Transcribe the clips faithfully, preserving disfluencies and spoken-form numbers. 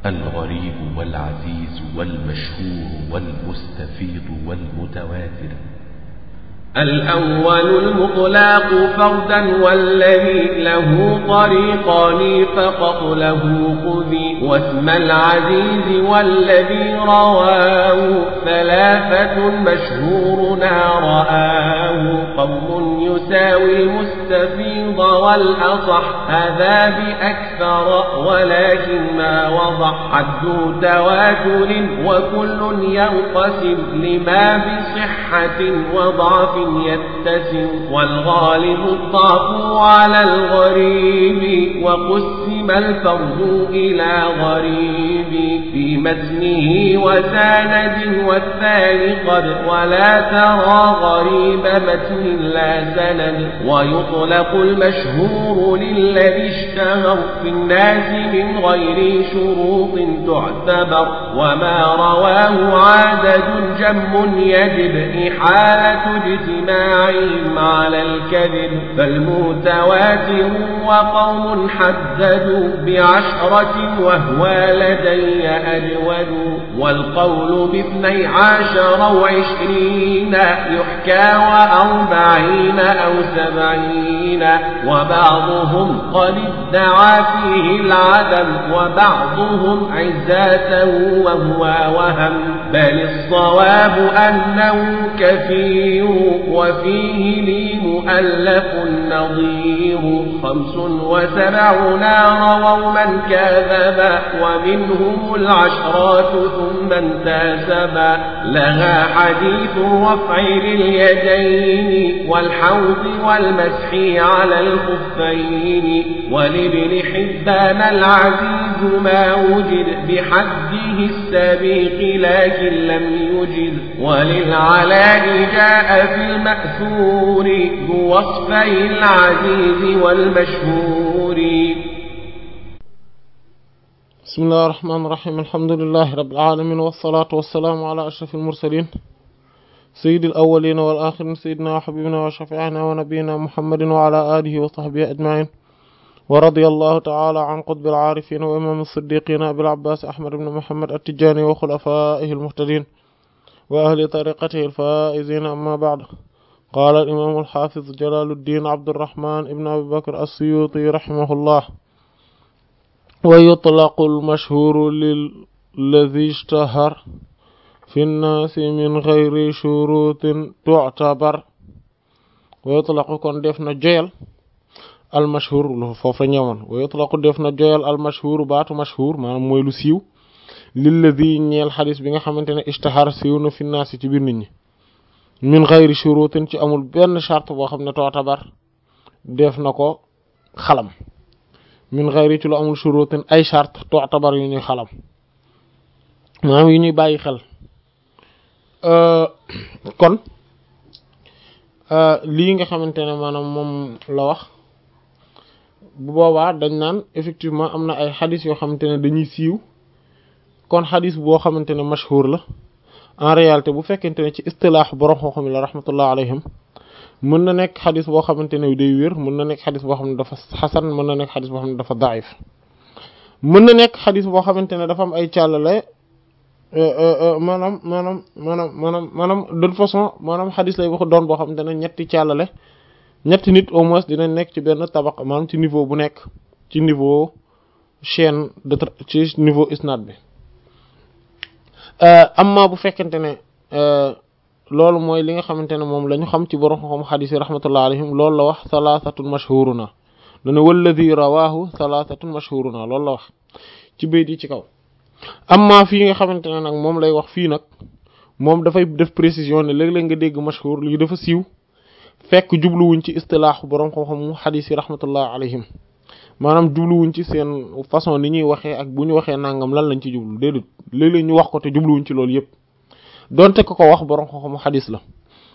الغريب والعزيز والمشهور والمستفيض والمتواتر. الأول المطلق فردا والذي له طريقان فقط له خذي، واسم العزيز والذي رواه ثلاثة مشهورنا رآه، قوم يساوي المستفيض والأصح هذا بأكثر ولكن ما وضح حد تواتر وكل ينقسم لما بصحة وضعف يتسم، والغالب الضعف على الغريب وقسم الفرد إلى غريب في متنه وسند والثاني قد ولا ترى غريب متن لا سند، ويطلق المشهور للذي اشتهر في الناس من غير شروط تعتبر، وما رواه عدد جم يجب إحالة اجتماعهم على الكذب، فالمتواتر وقوم حددوا بعشرة وهو لدي أجود، والقول باثني عشر وعشرين يحكى وأربعين أو سبعين، وبعضهم قد ادعى فيه العدم وبعضهم عزاته وهو وهم، بل الصواب أنه كثير وفيه لي مؤلف نظير، خمس وسبعون رووا من كذب ومنهم العشرات ثم انتسبا، لها حديث الرفع لليدين والحوض والمسح على الخفين، ولابن حبان العزيز ما وجد بحده السبيق لكن لم يجد، وللعلاء جاء في المأثور بوصفي العزيز والمشهور. بسم الله الرحمن الرحيم. الحمد لله رب العالمين، والصلاة والسلام على أشرف المرسلين سيد الأولين والآخرين، سيدنا وحبيبنا وشفيعنا ونبينا محمد وعلى آله وصحبه أجمعين، ورضي الله تعالى عن قطب العارفين وإمام الصديقين أبي العباس أحمد بن محمد التجاني وخلفائه المهتدين وأهل طريقته الفائزين. أما بعد، قال الإمام الحافظ جلال الدين عبد الرحمن ابن أبي بكر السيوطي رحمه الله: ويطلق المشهور للذي اشتهر في الناس من غير شروط تعتبر. ويطلق كون دفنا جيل المشهور فوف نيوان، ويطلق دفنا جيل المشهور باتو مشهور manam moy lu siiw lilladhi ñeel xadis bi nga xamantene ishtahar siiw na fi naasi ci biir nit ñi min ghayri shurutin ci amul benn charte boo xam ne tootabar def na ko xalam, min ghayri ci lu amul shurutin ay charte tootabar yu ñuy xalam maanaam yu ñuy bàyyi xel. kon lii nga xamante ne maanaam moom la wax bu boobaa dañ naan effectivement am na ay xadis yoo xamante ne dañuy siiw, kon xadis boo xamante ne mashhur la en réalité bu fekkente ne ci istilaax borom xam-xam la rahmatullah alayhim mën na nekk xadis boo xamante ne day wér, mën na nekk xadis boo xam ne dafa xasan, mën na nekk xadis boo xam ne dafa daif, mën na nekk xadis boo xamante ne dafa am ay càllale maanaam maanaam maanaam maanaam maanaam de toute façon maanaam xadis lay wax doon boo xamante ne ñetti càllale ñetti nit au moins dina nekk ci benn tabaq maanaam ci niveau bu nekk ci niveau chaîne de ci niveau isnad bi. amma bu fekkente ne loolu mooy li nga xamante ne moom la ñu xam ci borom xam xadis yi rahmatullah alayhim, loolu la wax thalathatun mashhuruna, dana walladhi rawahu thalathatun mashhuruna, loolu la wax ci bayt yi ci kaw. amma fii nga xamante ne nag moom lay wax fii nag moom dafay def précision ne léeg-léeg nga dégg mashhur lii dafa siiw fekk jubluwuñ ci istilaaxu borom xam-xamu xadis yi rahmatullah alayhim, maanaam jubluwuñ ci seen façon ni ñuy waxee ak bu ñu waxee nangam lan lañ ci jublu, déedéet léeg-léeg ñu wax ko te jubluwuñ ci loolu yëpp donte ko ko wax borom xam-xamu xadis la.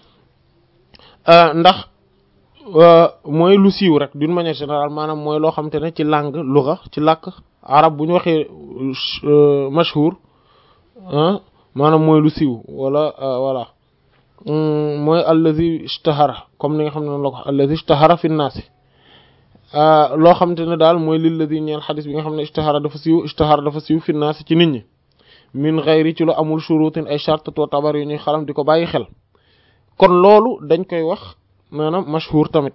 ndax mooy lu siiw rek d'une manière générale, maanaam mooy loo xamante ne ci langue lugha ci làkk arab bu ñu waxee mashhur maanaam mooy lu siiw wala voilà mooy allazi ishtahara, comme ni nga xam ne noonu la ko allazi ishtahara fi naasi, loo xamante ne daal mooy lilladi ñeel xadis bi nga xam ne ishtahara dafa siiw ishtahara dafa siiw fi naas ci nit ñi min ghayri ci lu amul shurutin ay charte to tabar yu ñuy xalam di ko bàyyi xel kon loolu dañ koy wax maanaam mashhur tamit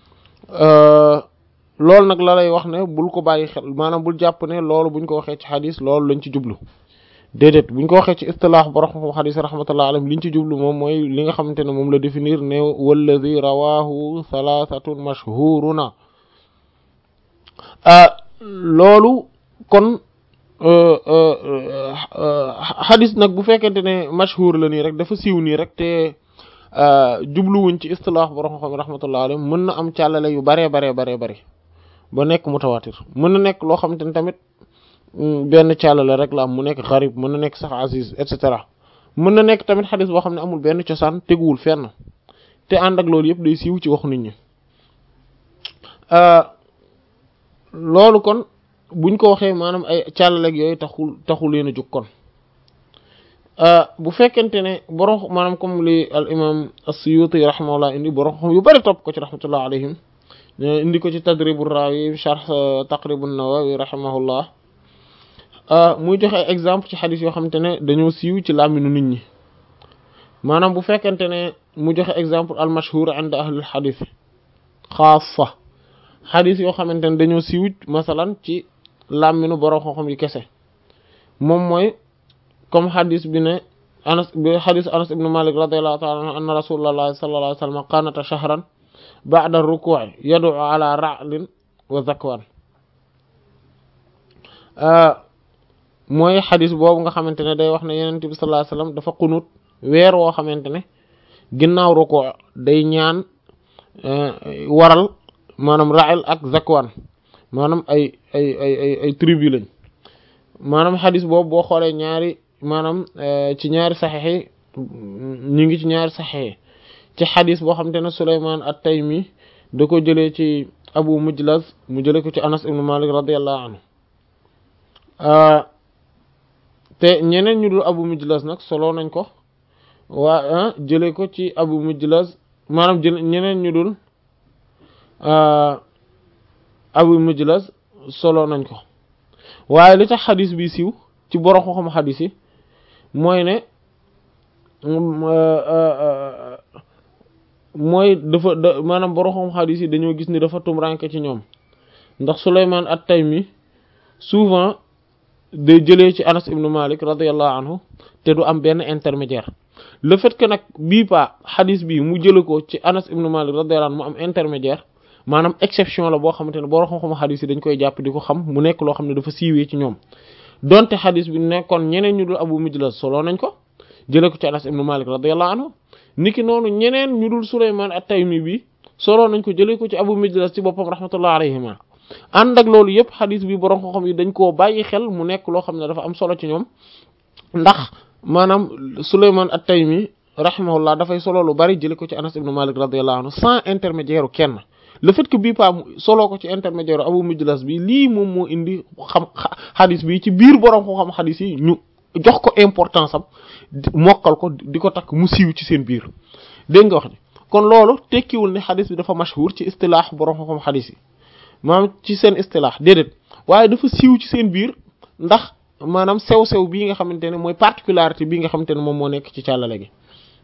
loolu nag la lay wax ne bul ko bàyyi xel maanaam bul jàpp ne loolu buñ ko waxee ci xadis loolu lañ ci jublu déedéet buñ ko waxee ci istilaax borom xam xadis rahmatullah alayhi liñ ci jublu moom mooy li nga xamante ne moom la définir ne walladi rawahu thalathatun mashhuruna loolu kon xadis nag bu fekkente ne mashhur la nii rek dafa siiw nii rek te jubluwuñ ci istilaax borom xam rahmatullah alayhi mën na am càllale yu baree baree baree bari ba nekk mutawatir mën na nekk loo xamante ne tamit benn càllale rek la am mu nekk xarib mën na nekk sax aziz et cetera mën na nekk tamit xadis boo xam ne amul benn cosaan teguwul fenn te ànd ak loolu yëpp day siiw ci waxu nit ñi loolu kon buñ ko waxee maanaam ay càllaleeg yooyu taxul taxul leen a jóg kon bu fekkente ne borom maanaam comme li al imam as-Suyuti rahimahullah indi borom yu bari topp ko ci rahmatullah alayhim indi ko ci Tadribur Rawi sharh Taqrib an-Nawawi rahimahullah muy joxe ay exemple ci xadis yoo xamante ne dañoo siiw ci làmminu nit ñi maanaam bu fekkente ne mu joxe exemple al mashhur inda ahlul xadis xaasa xadis yoo xamante ne dañoo siiw masalan ci làmminu borom xam-xam yi kese moom mooy comme xadis bi ne anas bi xadis anas ibn malik radiyallahu ta'ala anhu anna rasulullah sallallahu alayhi wa sallam qanata shahran ba'da ruku'i yad'u ala ra'lin wa zakwan mooy xadis boobu nga xamante ne day wax ne yonent bi sallallahu alayhi wasallam dafa qunut weer woo xamante ne ginnaaw ruku' day ñaan waral maanaam ra'il ak zakwan maanaam ay ay ay ay ay tribu lañ maanaam xadis boobu boo xoolee ñaari maanaam ci ñaari saxiix yi ñu ngi ci ñaari saxiix yi ci xadis boo xamante ne Sulaymaan at-Taymi da ko jëlee ci Abu Mujlaz mu jëlee ko ci Anas ibn Malik radiyallahu anhu te ñeneen ñu dul Abu Mujlaz nag solo nañ ko waa jëlee ko ci Abu Mujlaz maanaam jël ñeneen ñu dul Abu Mujlaz solo nañ ko waaye li tax xadis bi siiw ci borom xam-xam xadis yi mooy ne mooy dafa da maanaam borom xam xadis yi dañoo gis ni dafa tumranke ci ñoom ndax Sulaymaan at-Taymi souvent day jëlee ci Anas ibn Malik radiyallahu anhu te du am benn intermédiaire le fait que nag bii pa xadis bi mu jële ko ci Anas ibn Malik radiyallahu anhu mu am intermédiaire maanaam exception la boo xamante ne borom xam-xam xadis yi dañ koy jàpp di ko xam mu nekk loo xam ne dafa siiwee ci ñoom donte xadis bi nekkoon ñeneen ñu dul Abu Mujlaz solo nañ ko jëlee ko ci Anas ibn Malik radiyallahu anhu niki noonu ñeneen ñu dul Sulaymaan at-Taymi bi solo nañ ko jëlee ko ci Abu Mujlaz ci boppam rahmatullah alayhima ànd ak loolu yëpp xadis bi borom xam-xam yi dañ koo bàyyi xel mu nekk loo xam ne dafa am solo ci ñoom ndax maanaam Sulaymaan at-Taymi rahimahullah dafay solo lu bari jëlee ko ci Anas ibn Malik radiyallahu anhu sans intermédiaire kenn le fait que bii pa solo ko ci intermédiaire Abu Mujlaz bi lii moom moo indi xam xadis bi ci biir borom xam-xam xadis yi ñu jox ko importance am mokkal ko di ko takk mu siiw ci seen biir dégg nga wax ni kon loolu tekkiwul ne xadis bi dafa mashhur ci istilaax borom xam-xam xadis yi maanaam ci seen istilaax déedéet waaye dafa siiw ci seen biir ndax maanaam sew-sew bii nga xamante ne mooy particularité bii nga xamante ne moom moo nekk ci càllale gi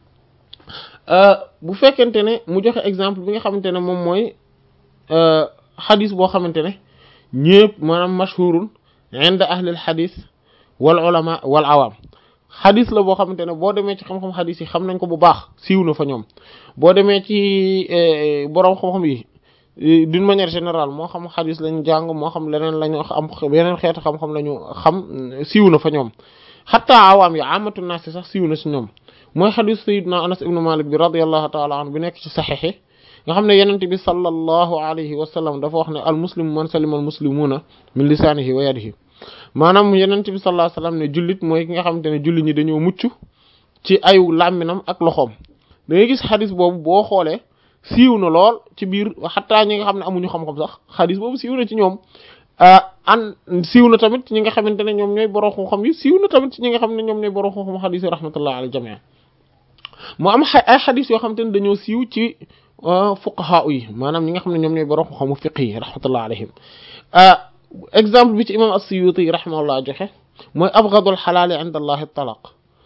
bu fekkente ne mu joxe exemple bi nga xamante ne moom mooy xadis boo xamante ne ñépp maanaam mashhurun inda ahlil xadis wal ulama wal awam xadis la boo xamante ne boo demee ci xam-xam xadis yi xam nañ ko bu baax siiw na fa ñoom boo demee ci boroom xam-xam yi d'une manière générale moo xam xadis lañu jàng moo xam leneen lañu am yeneen xeetu xam-xam lañu xam siiw na fa ñoom xataa awaam yi amatu naas sax siiw na si ñoom mooy xadis sayyidina Anas ibn Malik bi radiyallahu ta'ala anhu bi nekk ci saxiix yi nga xam ne yenente bi sallallahu alayhi wa sallam dafa wax ne al muslimu man salima al muslimuna min lisaanihi wa yadihi maanaam yenente bi sallallahu alayhi wa sallam ne jullit mooy ki nga xamante ne jullit ñi dañoo mucc ci ayu làmminam ak loxoom da ngay gis xadis boobu boo xoolee siiw na lool ci biir xataa ñi nga xam ne amuñu xam-xam sax xadis boobu siiw na ci ñoom an siiw na tamit ñi nga xamante ne ñoom ñooy borom xam-xam yi siiw na tamit ñi nga xam ne ñoom ñooy borom xam-xam xadis yi rahmatullah ala jamii mu am ay xadis yoo xamante ne dañoo siiw ci fuqaha yi maanaam ñi nga xam ne ñoom ñooy borom xamu fiqh yi rahmatullah alayhim exemple bi ci imam as-Suyuti rahimahullah joxe mooy abghadul xalaali inda allahi talaq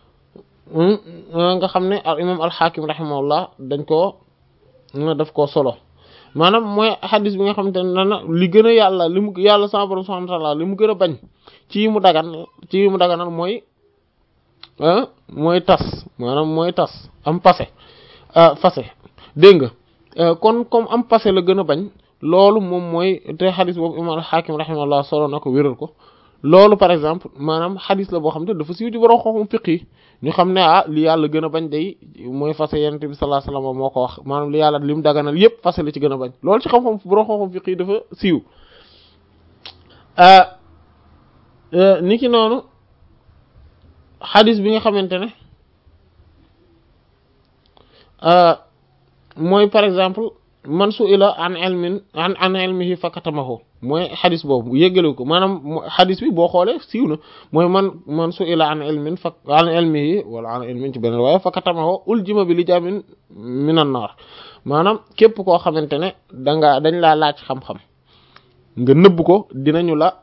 nga xam ne imam al-Hakim rahimahullah dañ koo daf koo solo maanaam mooy xadis bi nga xamante ne na li gën a yàlla li mu yàlla sama borom subhanahu wa ta'ala li mu gën a bañ ci yi mu dagan ci yi mu daganal mooy mooy tas maanaam mooy tas am passé fase dégg nga kon comme am passé la gën a bañ loolu moom mooy te xadis boobu imam al-Hakim rahimahullah solo na ko wéral ko loolu par exemple maanaam xadis la boo xam ne dafa siiw ci borom xam-xam fiqh yi ñu xam ne ah li yàlla gën a bañ day mooy fase yonent bi sallallahu alayhi wasallam moo ko wax maanaam li yàlla li mu daganal yépp fase la ci gën a bañ loolu ci xam-xam borom xam-xam fiqh yi dafa siiw ni ki noonu xadis bi nga xamante ne mooy par exemple man su ila an ilmin an an ilmihi fakatamahu mooy xadis boobu yéggale ko maanaam xadis bi boo xoolee siiw na mooy man man su ila an ilmin fa an ilmihi wala an ilmin ci beneen waaye fakatamahu uljima bi lijamin minan nar maanaam képp koo xamante ne danga dañ laa laaj xam-xam nga nëbb ko dinañu la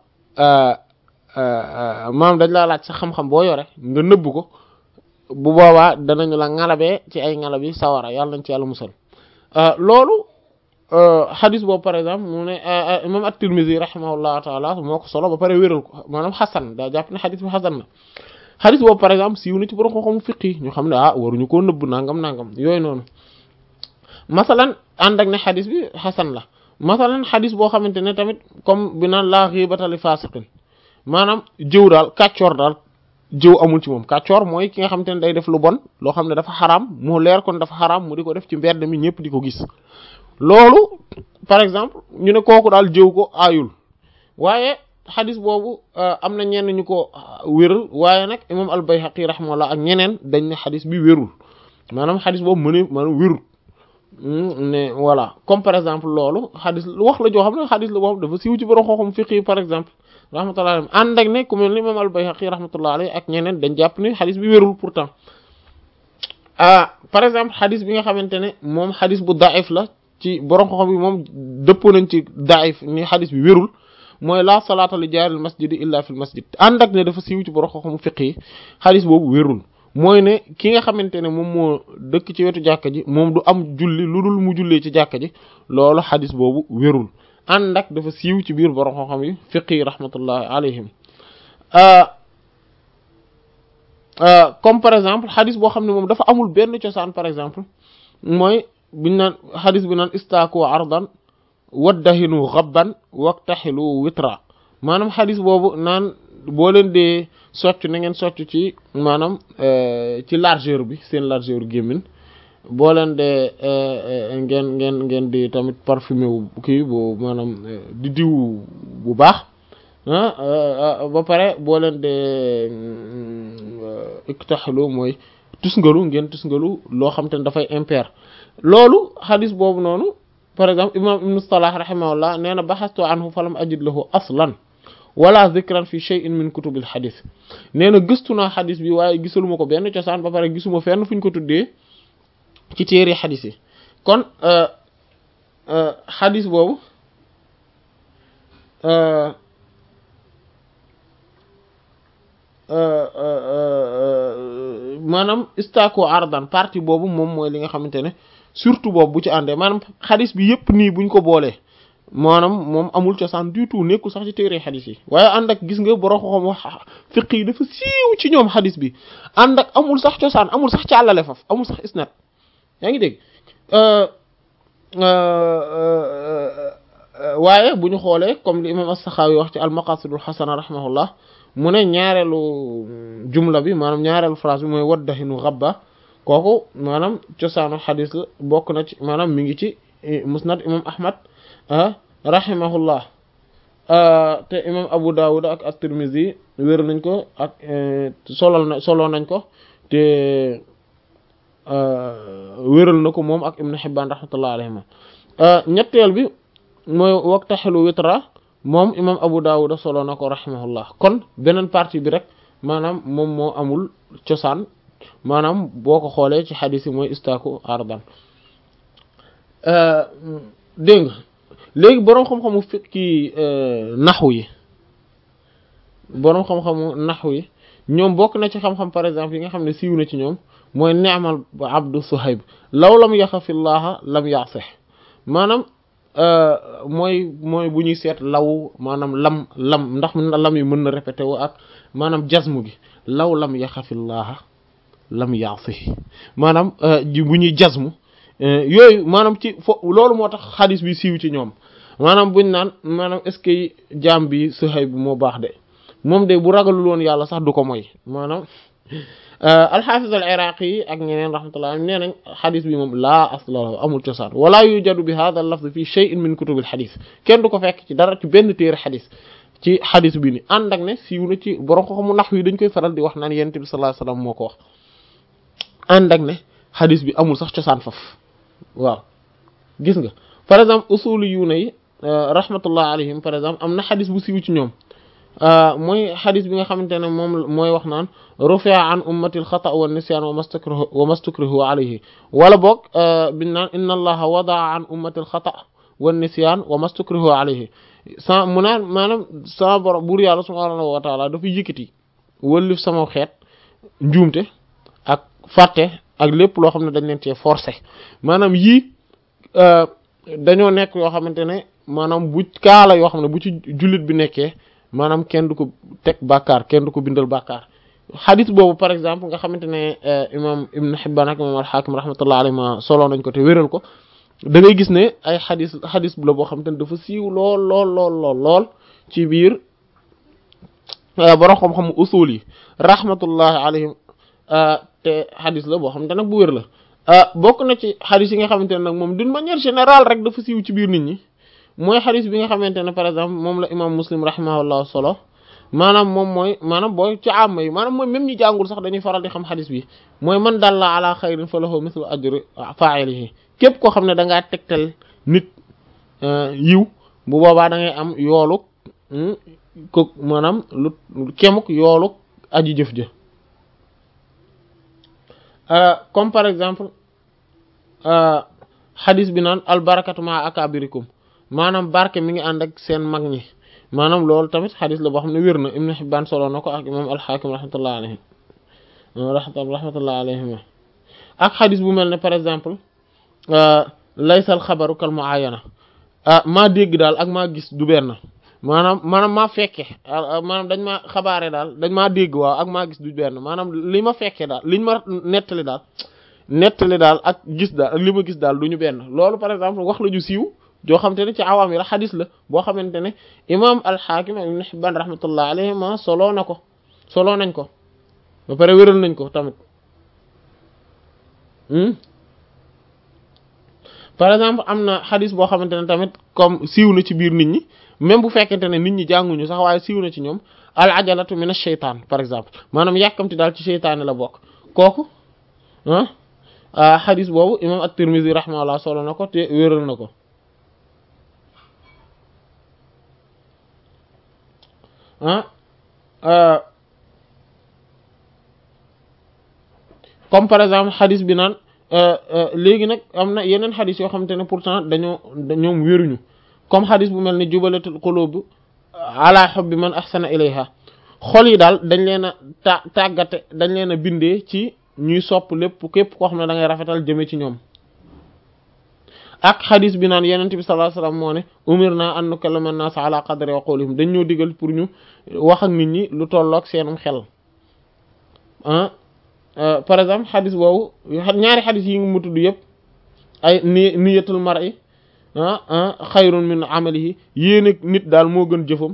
maanaam dañ laa laaj sa xam-xam boo yore nga nëbb ko bu boobaa danañu la ngalabee ci ay ngalab yi sawara yàlla nañ ci yàlla musal loolu xadis boobu par exemple mu ne imam at-Tirmidhi rahimahullahu taala moo ko solo ba pare wéral ko maanaam xasan daa jàpp ne xadis bi xasan na xadis boobu par exemple siiw na ci borom xam-xamu fiqh yi ñu xam ne ah waruñu koo nëbb nangam nangam yooyu noonu masalan ànd ak ne xadis bi xasan la masalan xadis boo xamante ne tamit comme bi naan laa ghibata li fasiqin maanaam jëw daal kàccoor daal jëw amul ci moom kàccoor mooy ki nga xamante ne day def lu bon loo xam ne dafa xaraam mu leer kon dafa xaraam mu di ko def ci mbedd mi ñëpp di ko gis loolu par exemple ñu ne kooku daal jëw ko aayul waaye xadis boobu am na ñenn ñu ko wéral waaye nag imam al-Bayhaqi rahimahullah ak ñeneen dañ ne xadis bi wérul maanaam xadis boobu mëne maanaam wérul ne voilà comme par exemple loolu xadis wax la joo xam ne xadis la boo xam dafa siiw ci borom xam-xam fiqh yi par exemple rahmatullah alayhi ànd ak ne ku mel ni imam al-Bayhaqi rahmatullah alayhi ak ñeneen dañ jàpp ne xadis bi wérul pourtant ah par exemple xadis bi nga xamante ne moom xadis bu daif la ci borom xam-xam bi moom dëppoo nañ ci daif ni xadis bi wérul mooy la salaata li jaaril masjid illa fil masjid ànd ak ne dafa siiw ci borom xam-xam fiqh yi xadis boobu wérul mooy ne ki nga xamante ne moom moo dëkk ci wetu jàkka ji moom du am julli lu dul mu jullee ci jàkka ji loolu xadis boobu wérul ànd ak dafa siiw ci biir borom xam-xam yi fiqh yi rahmatullahi alayhim comme par exemple xadis boo xam ne moom dafa amul benn cosaan par exemple mooy biñ naan xadis bi naan istaaku ardan waddahinu xabban waktaxilu witra maanaam xadis boobu naan boo leen dee socc na ngeen socc ci maanaam ci largeur bi seen largeur gémmin boo leen dee ngeen ngeen ngeen di tamit parfumé wu kii bu maanaam di diw bu baax ba pare boo leen dee iktaxilu mooy tusngalu ngeen tusngalu loo xam te ne dafay impair loolu xadis boobu noonu par exemple imam ibn Salah rahimahullah nee na baxastu anhu falam ajid lahu aslan wala zikran fi shay'in min kutubil xadis nee na gëstu naa xadis bi waaye gisaluma ko benn cosaan ba pare gisuma fenn fu ñu ko tuddee ci téere xadis yi kon xadis boobu maanaam istako ardan partie boobu moom mooy li nga xamante ne surtout boobu bu ci àndee maanaam xadis bi yépp nii buñ ko boolee maanaam moom amul cosaan du tout nekkul sax ci téere xadis yi waaye ànd ak gis nga borom xam wax fiqh yi dafa siiw ci ñoom xadis bi ànd ak amul sax cosaan amul sax càllale faf amul sax isnad yaa ngi dégg waaye bu ñu xoolee comme li imam as-Sakhawi wax ci al-Maqasidul Hasana rahimahullah mu ne ñaareelu jumla bi maanaam ñaareelu phrase bi mooy waddahinu xabba kooku maanaam cosaanu xadis la bokk na ci maanaam mi ngi ci musnad imam Ahmad rahimahullah te imam Abu Dawud ak at-Tirmidhi wér nañ ko ak solol na soloo nañ ko te wéral na ko moom ak Ibn Hibban rahmatullah alayhima ñetteel bi mooy waktaxilu witra moom imam Abu Dawud soloo na ko rahimahullah kon beneen partie bi rek maanaam moom moo amul cosaan maanaam boo ko xoolee ci xadis yi mooy istaaku ardan dégg nga léegi boroom xam-xamu fiqi naxwu yi boroom xam-xamu naxwu yi ñoom bokk na ci xam-xam par exemple yi nga xam ne siiw na ci ñoom mooy ni'mal abdu Suhayb law lam yaxafillaha lam ya'sih maanaam mooy mooy bu ñuy seet law maanaam lam lam ndax lam yi mën na répété wu ak maanaam jazmu gi law lam yaxafillaha lam ya'sih maanaam ji bu ñuy jazmu yooyu maanaam ci fo loolu moo tax xadis bi siiw ci ñoom maanaam buñ naan maanaam est-ce que jaam bi Suhayb bu moo baax de moom de bu ragalul woon yàlla sax du ko moy maanaam al-Hafiz al-Iraqi yi ak ñeneen rahmatullah nee nañ xadis bi moom laa asla lahu amul cosaan wala yujadu bi hadha al-lafz fi shay'in min kutub al-hadith kenn du ko fekk ci dara ci benn téere xadis ci xadis bi ni ànd ak ne siiw na ci borom ko xamu nax yi dañ koy faral di wax naan yonent bi sallallahu alayhi wasallam moo ko wax ànd ak ne xadis bi amul sax cosaan faf waaw gis nga par exemple usuli yu ne yi rahmatullah alayhim par exemple am na xadis bu siiw ci ñoom mooy xadis bi nga xamante ne moom mooy wax naan rufi'a an ummati al-xata' wa an-nisyan wa mastakrihu wa mastakrihu alayhi wala boog biñ naan inna allaha wada'a an ummati al-xata' wa an-nisyan wa mastakrihu alayhi sa mu naan maanaam sama borom buur yàlla subhanahu wa ta'ala dafa yëkkati wëllif sama xeet njuumte ak fàtte ak lépp loo xam ne dañ leen cee forcé maanaam yii dañoo nekk yoo xamante ne maanaam bu kaala yoo xam ne bu ci jullit bi nekkee maanaam kenn du ko teg bàkkaar kenn du ko bindal bàkkaar xadis boobu par exemple nga xamante ne imam Ibn Hibban ak imam al-Hakim rahmatullah alayhi ma solo nañ ko te wéral ko da ngay gis ne ay xadis xadis bu la boo xamante ne dafa siiw lool lool lool lool lool ci biir borom xam-xam usul yi rahmatullahi alayhim te xadis la boo xamante nag bu wér la bokk na ci xadis yi nga xamante ne nag moom d'une manière générale rek dafa siiw ci biir nit ñi mooy xadis bi nga xamante ne par exemple moom la imam Muslim rahimahullah solo maanaam moom mooy maanaam booy ci àmma yi maanaam mooy même ñi jàngul sax dañuy faral di xam xadis bi mooy man dalla ala xayrin fa lahu mithlu ajri fa'ilihi képp koo xam ne da ngaa tegtal nit yiw bu boobaa da ngay am yooluk ko maanaam lu kemuk yooluk aji jëf jë comme par exemple xadis bi naan al barakatu ma akabirikum maanaam barke mi ngi ànd ak seen mag ñi maanaam loolu tamit xadis la boo xam ne wér na Ibn Hibban solo na ko ak imam al-Hakim rahmatullah alayhi rahmatullah alayhima ak xadis bu mel ne par exemple laysal xabaru kal muayana maa dégg daal ak maa gis du benn maanaam maanaam maa fekke maanaam dañ maa xabaare daal dañ maa dégg waaw ak maa gis du benn maanaam li ma fekkee daal liñ ma nettali daal nettali daal ak gis daal ak li ma gis daal du ñu benn loolu par exemple wax la ju siiw joo xamante ne ci awaam yi la xadis la boo xamante ne imam al-Hakim ak Ibn Hibban rahmatullah alayhima soloo na ko soloo nañ ko ba pare wéral nañ ko tamit par exemple am na xadis boo xamante ne tamit comme siiw na ci biir nit ñi même bu fekkente ne nit ñi jànguñu sax waaye siiw na ci ñoom al ajalatu min ash-shaytan par exemple maanaam yàkkamti daal ci seytaane la bokk kooku ah xadis boobu imam at-Tirmidhi rahimahullah solo na ko te wéral na ko ah comme par exemple xadis bi naan léegi nag am na yeneen xadis yoo xamante ne pourtant dañoo ñoom wéruñu comme xadis bu mel ni jubalatul qulub ala hubbi man ahsana ilayha xol yi daal dañ leen a ta tàggate dañ leen a bindee ci ñuy sopp lépp képp koo xam ne da ngay rafetal jëme ci ñoom ak xadis bi naan yenent bi sallallahu alayhi wasallam moo ne umirna an nukallima an-nas ala qadri uqulihim dañ ñoo digal pour ñu wax ak nit ñi lu tollook seenum xel ah par exemple xadis boobu ñaari xadis yi ngi mu tudd yëpp ay ni niyatul mar'i ah ah xayrun min amalihi yéene nit daal moo gën jëfam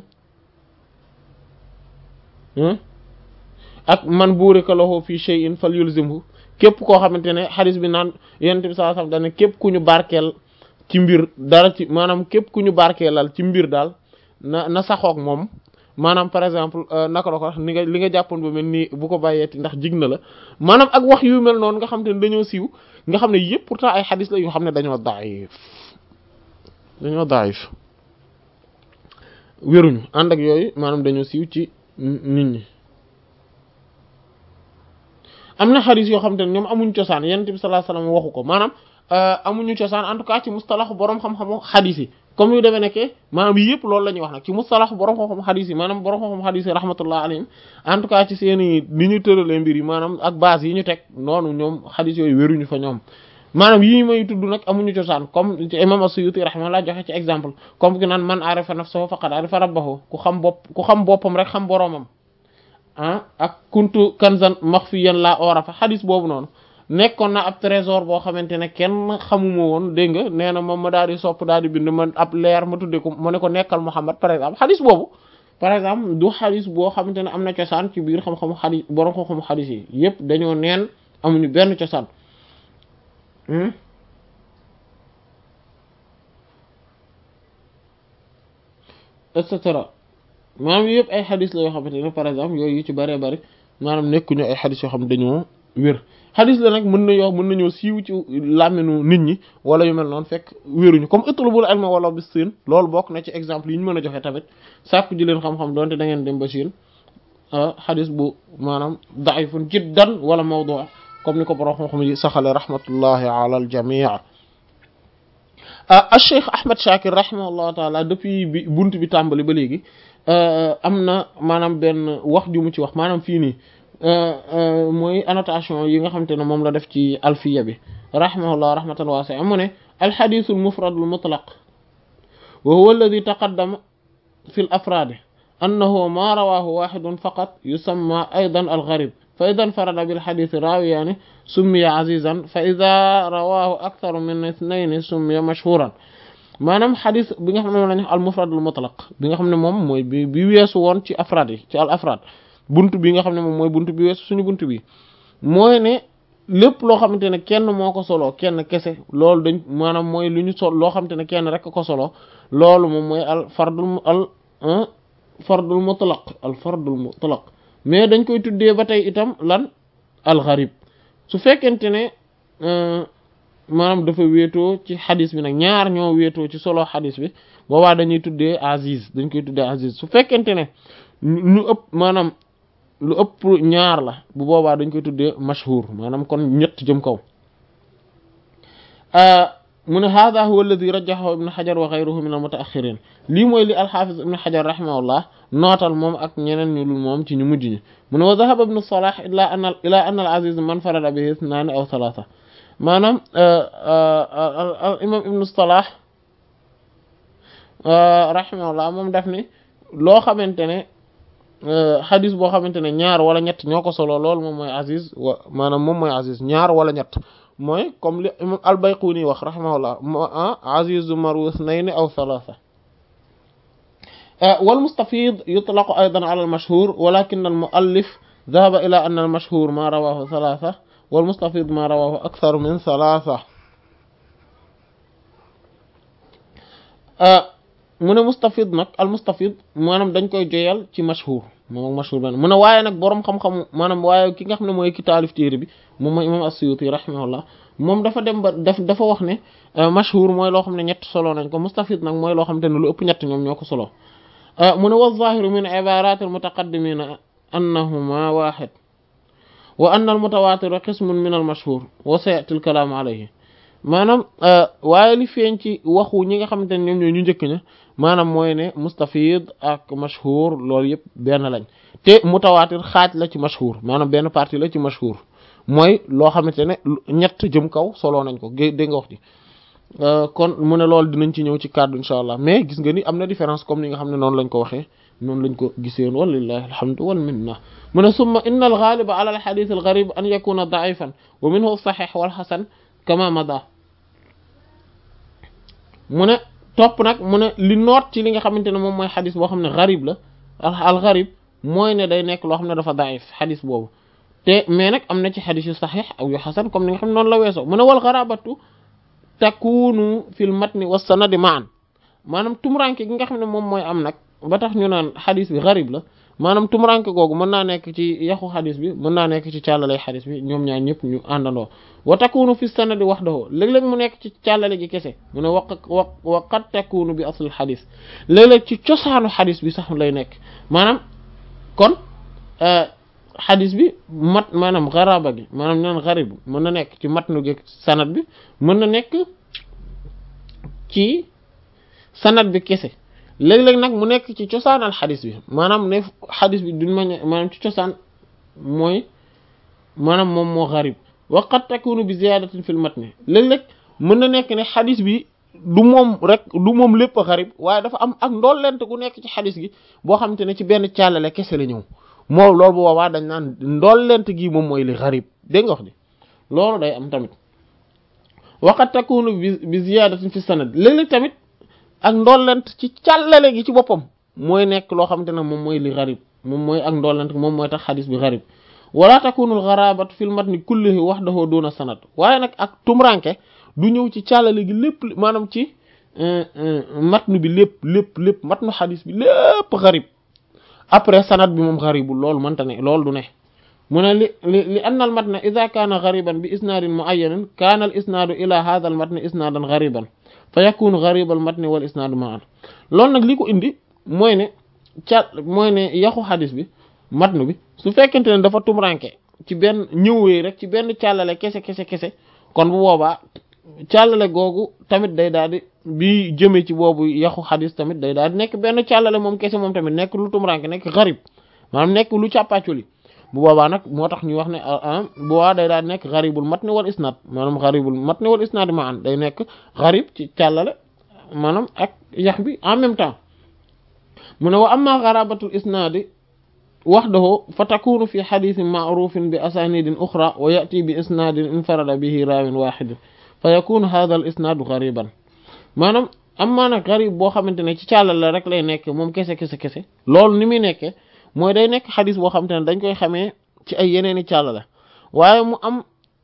ak man burika lahu fi shay'in falyulzimhu képp koo xamante ne xadis bi naan yonent bi sallallahu alayhi wasallam dane képp ku ñu barkeel ci mbir dara ci maanaam képp ku ñu barkeelal ci mbir daal na na saxoog moom maanaam par exemple naka la ko wax ni nga li nga jàppoon ba mel nii bu ko bàyyeeti ndax jig na la maanaam ak wax yu mel noonu nga xam te ne dañoo siiw nga xam ne yëpp pourtant ay xadis la yoo xam ne dañoo daif dañoo daif wéruñu ànd ak yooyu maanaam dañoo siiw ci nit ñi am na xadis yoo xam te ne ñoom amuñ cosaan yonent bi sallallahu alayhi wasallam waxu ko maanaam amuñu cosaan en tout cas ci mustalax borom xam-xamu xadis yi comme yu demee nekke maanaam yi yëpp loolu la ñuy wax nag ci mustalax borom xam-xamu xadis yi maanaam borom xam-xamu xadis yi rahmatullah alayhim en tout cas ci seeni ni ñu tëralee mbir yi maanaam ak base yi ñu teg noonu ñoom xadis yooyu wéruñu fa ñoom maanaam yii may tudd nag amuñu cosaan comme ci imam as-Suyuti rahimahullah joxe ci exemple comme ki naan man arafa nafsahu faqad arafa rabbahu ku xam bopp ku xam boppam rek xam boromam ah ak kuntu kanzan maxfiyan la orafa xadis boobu noonu nekkoon na ab trésor boo xamante ne kenn xamuma woon dégg nga nee na moom ma daal di sopp daal di bind ma ab leer ma tudde ko ma ne ko nekkal Muhammad par exemple xadis boobu par exemple du xadis boo xamante ne am na cosaan ci biir xam-xamu xadis borom xam-xamu xadis yi yépp dañoo neen amuñu benn cosaan et cetera maanaam yëpp ay xadis la yoo xamante ne par exemple yooyu yu ci bëree bëri maanaam nekkuñu ay xadis yoo xam ne dañoo wér xadis la nag mën na yoo mën nañoo siiw ci làmminu nit ñi wala yu mel noonu fekk wéruñu comme utlubul ilma wala bis siin loolu bokk na ci exemple yi ñu mën a joxe tamit sàkku ji leen xam-xam doonte da ngeen dem ba siin xadis bu maanaam daifun jiddan wala mawdu comme ni ko borom xam-xam yi saxale rahmatullahi ala al jamii al cheikh Ahmed Shakir rahimahullahu taala depuis bi bunt bi tàmbali ba léegi am na maanaam benn wax ju mu ci wax maanaam fii nii mooy annotation yi nga xamante ne moom la def ci alfiya bi rahimahullah rahmatan wasi'a mu ne alxadisu almufrad almutlaq wa huwa alladi taqaddama fi al afraad annahu ma rawahu waxidun faqat yusamma aydan algarib fa ida nfarada bilxadisi raawiyaani summiya azizan fa ida rawahu aktharu min ithnayni summiya mashhuran maanaam xadis bi nga xam ne moom la ñu al mufrad al mutlaq bi nga xam ne moom mooy bi bi weesu woon ci afraad yi ci al afraad buntu bi nga xam ne moom mooy buntu bi weesu suñu buntu bi mooy ne lépp loo xamante ne kenn moo ko soloo kenn kese loolu dañ maanaam mooy lu ñu sol loo xamante ne kenn rek ko solo loolu moom mooy al fardul al fardul mutlaq al fardul mutlaq mais dañ koy tuddee ba tey itam lan al gharib su fekkente ne maanaam dafa wéetoo ci xadis bi nag ñaar ñoo wéetoo ci solo xadis bi boobaa dañuy tuddee aziz dañ koy tuddee aziz su fekkente ne ñu ëpp maanaam lu ëpp ñaar la bu boobaa dañ koy tuddee mashhur maanaam kon ñett jëm kaw mu ne hada huwa alladi rajahahu ibn xajar wa ghayruhu min al mutaaxirin lii mooy li alxaafis ibn xajar rahimahullah nootal moom ak ñeneen ñu lul moom ci ñu mujj ñi mu ne wa dhahaba ibn salah ila anna ila anna al aziz man farada bihi ithnaani aw thalatha maanaam al imam ibn salah rahimahullah moom daf ni loo xamante ne xadis boo xamante ne ñaar wala ñett ñoo ko solo loolu moom mooy aziz wa maanaam moom mooy aziz ñaar wala ñett mooy comme li imam al-Bayquni wax rahimahullah azizu maru ithnayni aw thalatha wal mustafid yutlaqu aydan ala al mashhur walakin al muallif dhahaba ila anna al mashhur ma rawahu thalatha wal mustafid ma rawahu akthar min thalatha mu ne mustafid nag al mustafid maanaam dañ koy joyal ci mashhur moom mashhur benn mu ne waaye nag boroom xam-xamu maanaam waaye ki nga xam ne mooy ki taalif téere bi moom mooy imam as-Suyuti rahimahullah moom dafa dem ba daf dafa wax ne mashhur mooy loo xam ne ñett solo nañ ko mustafid nag mooy loo xam te ne lu ëpp ñett ñoom ñoo ko solo mu ne wa zahiru min ibarat al mutaqaddimina annahuma wahid wa anna al mutawatir qismun min al mashhur wa sayati al kalam alayhi maanaam waaye li feeñ ci waxu ñi nga xamante ne ñoom ñoo ñu njëkk ña maanaam mooy ne mustafid ak mashhur loolu yëpp benn lañ te mutawaatir xaaj la ci mashhur maanaam benn partie la ci mashhur mooy loo xamante ne ñett jëm kaw solo nañ ko dégg nga wax ji kon mu ne loolu dinañ ci ñëw ci kàddu insha allah mais gis nga ni am na différence comme ni nga xam ne noonu lañ ko waxee noonu lañ ko giseen walillahi alhamdu wal minna mu ne summa inna al ghaliba ala al hadith al gharib an yakuna da'ifan wa minhu al sahih wal hasan kama mada mu ne topp nag mu ne li noot ci li nga xamante ne moom mooy xadis boo xam ne gharib la al gharib mooy ne day nekk loo xam ne dafa daif xadis boobu te mais nag am na ci xadis yu saxiix aw yu xasan comme ni nga xam ne noonu la weesoo mu ne wal gharabatu takunu fil matni was sanadi ma'an maanaam tumuranke gi nga xam ne moom mooy am nag ba tax ñu naan xadis bi gharib la maanaam tumuranke googu mën naa nekk ci yaxu xadis bi mën naa nekk ci càllalay xadis bi ñoom ñaar ñëpp ñu àndandoo wa takunu fi sanadi wahdahu léeg-léeg mu nekk ci càllale gi kese mu ne wa wa wa qad takunu bi asl xadis léeg-léeg ci cosaanu xadis bi sax lay nekk maanaam kon xadis bi mat maanaam garaba gi maanaam naan garib mën na nekk ci matnu gi sanad bi mën na nekk ci sanad bi kese léeg-léeg nag mu nekk ci cosaanal xadis bi maanaam ne xadis bi d'une manière maanaam ci cosaan mooy maanaam moom moo garib wa qad takunu bi ziyadatin fil matni léeg-léeg mën na nekk ne xadis bi du moom rek du moom lépp a garib waaye dafa am ak ndollent gu nekk ci xadis gi boo xamante ne ci benn càllale kese la ñëw moom loolu bu boobaa dañ naan ndollent gi moom mooy li garib dégg nga wax di loolu day am tamit wa qad takunu bi ziyadatin fi sanad léeg-léeg tamit ak ndollent ci càllale gi ci boppam mooy nekk loo xamante ne moom mooy li garib moom mooy ak ndollent moom mooy tax xadis bi garib wala takunul garabatu fil matni kullihi wahdahu duna sanad waaye nag ak tumranke du ñëw ci càllale gi lépp maanaam ci matnu bi lépp lépp lépp matnu xadis bi lépp garib après sanad bi moom garibul loolu mënta ne loolu du ne mu ne li li li anna al matna idha kaana gariban bi isnaadin muayyanin kaana al isnaadu ila hadha al matni isnaadan gariban fa yakunu garib al matni wal isnaadu ma'an loolu nag li ko indi mooy ne ca mooy ne yaxu xadis bi matnu bi su fekkente ne dafa tumranke ci benn ñëwee rek ci benn càllale kese kese kese kon bu boobaa càllale googu tamit day daal di bi jëmee ci boobu yaxu xadis tamit day daal di nekk benn càllale moom kese moom tamit nekk lu tumranke nekk garib maanaam nekk lu càppaaculi bu boobaa nag moo tax ñu wax ne bu boobaa day daal di nekk garibul matni wal isnaad maanaam garibul matni wal isnaad ma an day nekk garib ci càllale maanaam ak yax bi en même temps mu ne wa amma garabatul isnaadi wahdahu fa takunu fi xadisin ma'rufin bi asanidin uxra wa ya'ti bi isnaadin infarada bihi raawin waahidin fa yakunu hadha al isnaadu gariban maanaam am maa nag garib boo xamante ne ci càllal la rek lay nekk moom kese kese kese loolu ni muy nekkee mooy day nekk xadis boo xamante ne dañ koy xamee ci ay yeneeni càllale waaye mu am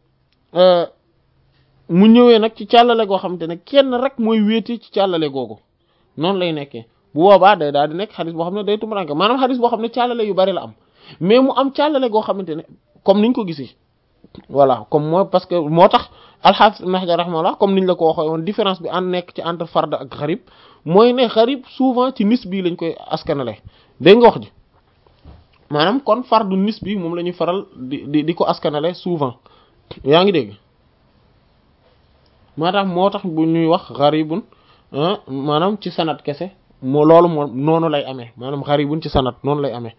mu ñëwee nag ci càllale goo xamante ne kenn rek mooy wéeti ci càllale googu noonu lay nekkee bu boobaa day daal di nekk xadis boo xam ne day tumuranke maanaam xadis boo xam ne càllale yu bari la am mais mu am càllale goo xamante ne comme niñ ko gisee voilà comme mooy parce que moo tax al-Hafiz Ibn Hajar rahimahullah comme niñ la ko waxee woon différence bi an nekk ci entre fard ak xarib mooy ne xarib souvent ci nisbi lañ koy askanale dégg nga wax ji maanaam kon fardu nisbi moom la ñuy faral di di di ko askanale souvent yaa ngi dégg moo tax moo tax bu ñuy wax xaribun maanaam ci sanad kese moo loolu moo noonu lay amee maanaam xaribun ci sanad noonu lay amee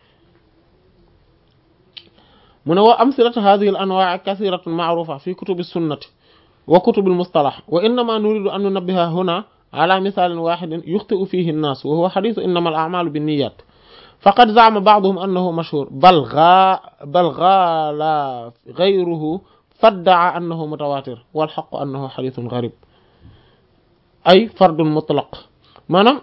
mu ne wa amsilatu hadhihi al anwa' kathiratun ma'rufa fi kutub as-sunnati wa kutub al-mustalah wa innama nuridu an nunabbiha huna ala mithalin wahidin yukhti'u fihi an-nas wa huwa hadithu innama al-a'malu bin-niyyat faqad za'ama ba'duhum annahu mashhur bal gha bal ghala ghayruhu fadda'a annahu mutawatir wal haqqu annahu hadithun gharib ay fardun mutlaq maanaam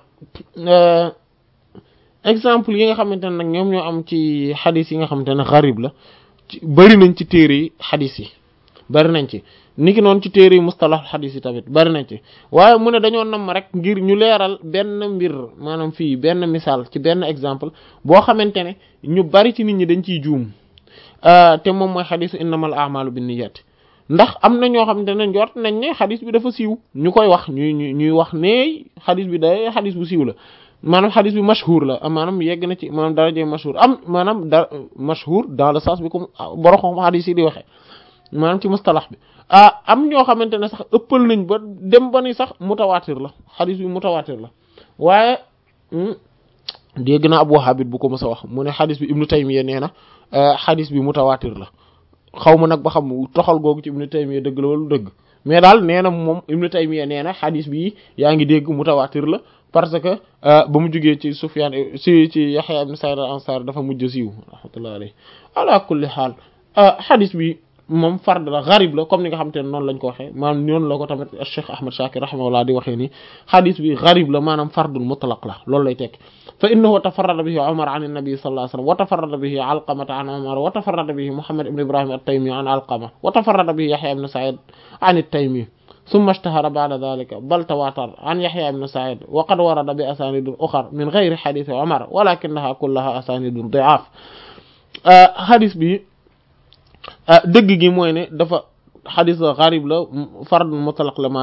exemple yi nga xamante ne nag ñoom ñoo am ci xadis yi nga xamante ne gharib la bari nañ ci téere yi xadis yi bari nañ ci niki noonu ci téere yi mustalah xadis yi tamit bari nañ ci waaye mu ne dañoo nam rek ngir ñu leeral benn mbir maanaam fii benn misaal ci benn exemple boo xamante ne ñu bari ci nit ñi dañ ciy juum te moom mooy xadisu innamal a'malu binniyat ndax am na ñoo xamante ne njort nañ ne xadis bi dafa siiw ñu koy wax ñuy ñuy wax ne xadis bi day xadis bu siiw la maanaam xadis bi mashhur la maanaam yegg na ci maanaam daraje mashhur am maanaam da mashhur dans le sens bi comme boroxom xadis yi di waxee maanaam ci mustalax bi ah am ñoo xamante ne sax ëppal nañ ba dem ba ni sax mutawatir la xadis bi mutawatir la waaye dégg na Abu Habib bu ko mës a wax mu ne xadis bi Ibnu Taymiyya nee na xadis bi mutawatir la xaw ma nag ba xam toxal googu ci Ibnu Taymiyya dëgg la wala dëgg mais daal nee na moom Ibnu Taymiyya nee na xadis bi yaa ngi dégg mutawatir la parce que ba mu jógee ci Sufyan ci ci Yahya ibn Sa'id al-Ansari dafa mujj siiw rahmatullahi alayhi ala kulli xaal xadis bi moom fard la gharib la comme ni nga xamante ne noonu lañ ko waxee maanaam noonu la ko tamit Cheikh Ahmad Shakir rahimahullah di waxee ni xadis bi gharib la maanaam fardul mutlaq la loolu lay tekk fa innahu tafarrada bihi Umar an an-nabi sallallahu alayhi wasallam wa tafarrada bihi Alqamata an Umar wa tafarrada bihi Muhammad ibn Ibrahim at-Taymi an Alqama wa tafarrada bihi Yahya ibn Sa'id an at-Taymi thumma ishtahara ba'da dhalika bal tawatar an Yahya ibn Sa'id wa qad warada bi asanid ukhra min ghayri hadith Umar walakinaha kullaha asanidun da'af hadith bi dëgg gi mooy ne dafa xadis la xarib la fard mutlaq la maanaam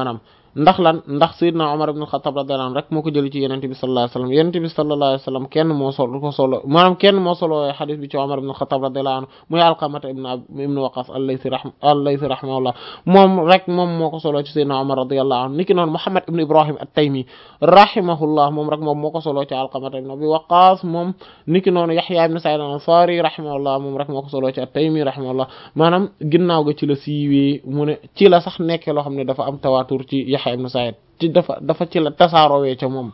ndax lan ndax sayyidna Umar ibn al-Khattab radiyallahu anhu rek moo ko jëlee ci yenente bi sallallahu alayhi wasallam yenente bi sallallahu alayhi wasallam kenn moo solo ko solo maanaam kenn moo solo xadis bi ci Umar ibn al-Khattab radiyallahu anhu muy Alqamata ibn ibn Waqqas al-Laythi rahm al-Laythi rahimahullah moom rek moom moo ko solo ci sayyidna Umar radiyallahu anhu niki noonu Muhammad ibn Ibrahim at-Taymi rahimahullah moom rek moom moo ko solo ci Alqamata ibn Abi Waqqas moom niki noonu Yahya ibn Sa'id al-Ansari rahimahullah moom rek moo ko solo ci at-Taymi rahimahullah maanaam ginnaaw ga ci la siiwee mu ne ci la sax nekkee loo xam ne dafa am tawaatur ci Yahya ibn Sa'id ci dafa dafa ci la tasaaroowee ca moom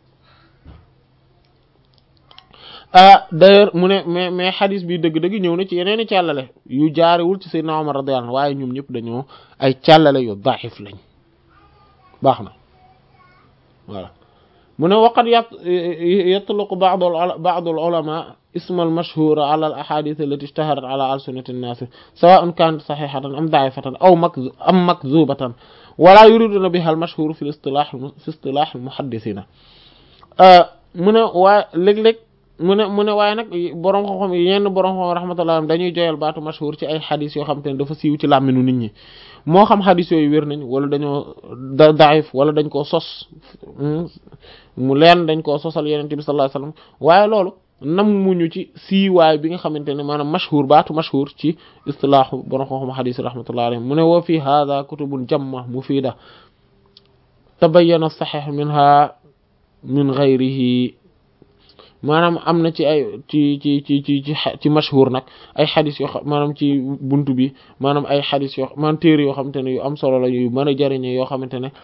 ah d'ailleurs mu ne mais mais xadis bi dëgg-dëgg ñëw na ci yeneen i càllale yu jaarewul ci Seydina Omar radiyallahu anhu waaye ñoom ñëpp dañoo ay càllale yu daif lañ baax na voilà mu ne waqad yatluqu ba'd ba'd al-ulama ism al-mashhur ala al-ahadith allati ishtaharat ala alsinati an-nas sawa'an kanat sahihatan am da'ifatan aw am makdhubatan wala yuriduna biha al-mashhur fi al-istilah fi istilah al-muhaddithina mu ne waa léeg-léeg mu ne mu ne waaye nag borom xam-xam yi yenn borom xam rahmatullah dañuy joyal baatu mashhur ci ay xadis yoo xam te ne dafa siiw ci làmminu nit ñi moo xam xadis yooyu wér nañ wala dañoo daif wala dañ koo sos mu leen dañ koo sosal yenente bi sallallahu alayhi wasallam waaye loolu nam muñu ci siiwaay bi nga xamante ne maanaam mashhur baatu mashhur ci istilaahu borom xam-xam xadis rahmatullah alayhi mu ne wa fi hadha kutubun jamma mufida tabayyana as-sahih minha min ghayrihi maanaam am na ci ay ci ci ci ci ci ci mashhur nag ay xadis yoo xam maanaam ci buntu bi maanaam ay xadis yoo maanaam téere yoo xamante ne yu am solo la yu mën a jariñe yoo xamante ne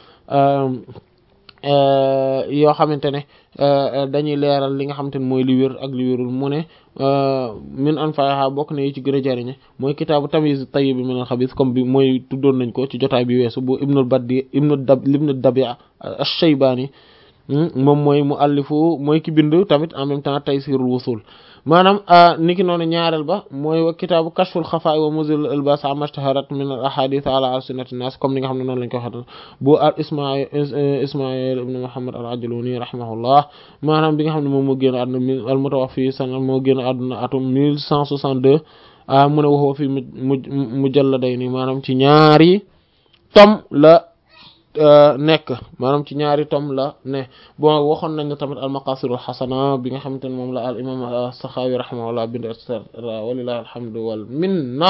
yoo xamante ne dañuy leeral li nga xamante ne mooy li wér ak li wérul mu ne min anfaaha bokk na yi ci gën a jariñe mooy kitaabu tamyiz at-tayyib min al-khabith comme bi mooy tuddoon nañ ko ci jotaay bi weesu bu ibnul baddi ibnu dab ibnu dabi'a ash-shaybani moom mooy mu allifu mooy ki bind tamit en même temps taysirul wusul maanaam niki noonu ñaareel ba mooy kitaabu kashful xafaa wa muzil albas amma ishtaharat min al ahadith ala alsinati nas comme ni nga xam ne noonu lañ ko waxee bu al ismail ismail ibn muhammad al ajluni rahimahullah maanaam bi nga xam ne moom moo génn àdduna al mutawaffi sana moo génn àdduna atum mille cent soixante-deux mu ne waxoo fi mu mujalladayni maanaam ci ñaari tom la nekk maanaam ci ñaari tom la ne bon waxoon nañ ne tamit al maqasidul xasana bi nga xamante ne moom la al imam as-Sakhawi rahimahullah bind et cetera walillahi alhamdu wal minna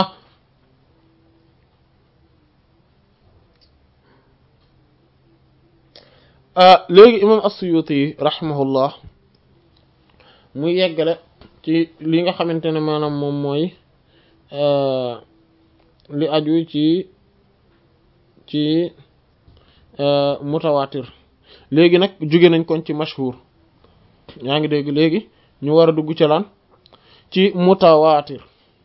léegi imam as-Suyuti rahimahullah muy yeggale ci li nga xamante ne maanaam moom mooy li aju ci ci mutawatir léegi nag jóge nañ kon ci mashhur yaa ngi dégg léegi ñu war a dugg ci lan ci mutawatir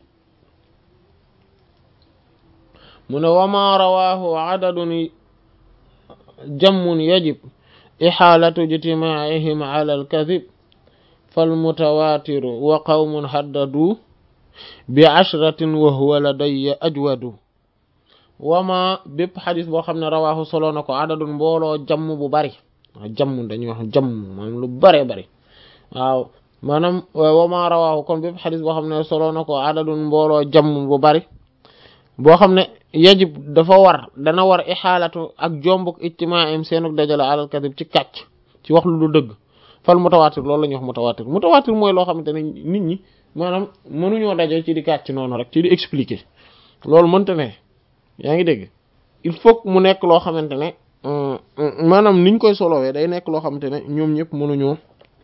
mu ne wama rawahu adadun jammun yajib ihaalatu ijtimaa'ihim ala al-kadhib falmutawatiru wa qawmun haddadu bi ashratin wa huwa ladayya ajwadu wama bépp xadis boo xam ne rawaahu solo na ko adadun mbooloo jamm bu bari jamm dañuy wax jamm maanaam lu bare bari waaw maanaam wama rawaahu kon bépp xadis boo xam ne solo na ko adadun mbooloo jamm bu bari boo xam ne yajib dafa war dana war ixaalatu ak jombuk ijtimaa'im seenuk dajale alal kadib ci kàcc ci wax lu du dëgg fal mutawaatir loolu la ñuy wax mutawaatir mutawaatir mooy loo xamante ne nit ñi maanaam mënuñoo daje ci di kàcc noonu rek ci di expliquer loolu mënta ne yaa ngi dégg il faut mu nekk loo xamante ne maanaam niñ koy solowee day nekk loo xamante ne ñoom ñëpp mënuñoo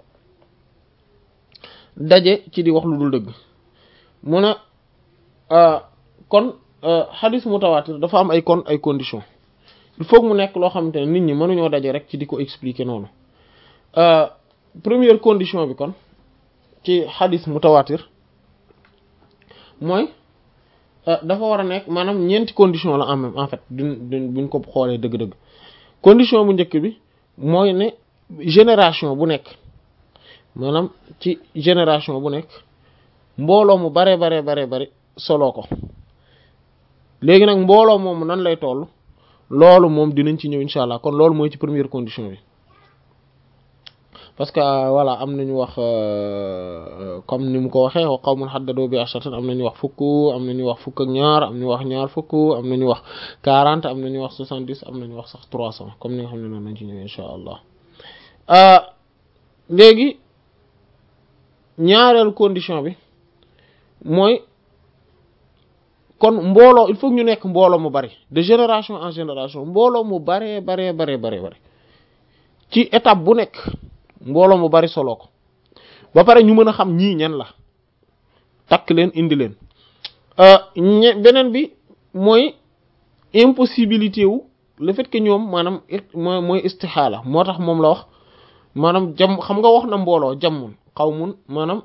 daje ci di wax lu dul dëgg mu ne kon xadis mutawatir dafa am ay kon ay conditions il faut mu nekk loo xamante ne nit ñi mënuñoo daje rek ci di ko expliquer noonu première condition bi kon ci xadis mutawatir mooy dafa war a nekk maanaam ñeenti condition la en même en fait duñ buñ ko xoolee dëgg-dëgg condition bu njëkk bi mooy ne génération bu nekk maanaam ci génération bu nekk mbooloo mu bare bare bare bare solo ko léegi nag mbooloo moomu nan lay toll loolu moom dinañ ci ñëw insha allah kon loolu mooy ci première condition bi parce que voilà am nañu wax comme ni mu ko waxee wa qawmun haddadu bi ashratin am nañu wax fukk am nañu wax fukk ak ñaar am nañu wax ñaar fukk am nañu wax quarante am nañu wax soixante-dix am nañu wax sax trois cents comme ni nga xam ne noonu lañ ci ñëw insha allah léegi ñaareelu condition bi mooy kon mbooloo il faut ñu nekk mbooloo mu bari de génération en génération mbooloo mu baree baree baree baree bari ci étape bu nekk mbooloo mu bari solo ko ba pare ñu mën a xam ñii ñan la takk leen indi leen ñe beneen bi mooy impossibilité wu le fait que ñoom maanaam mooy mooy istixaala moo tax moom la wax maanaam jam xam nga wax na mbooloo jammun qawmun maanaam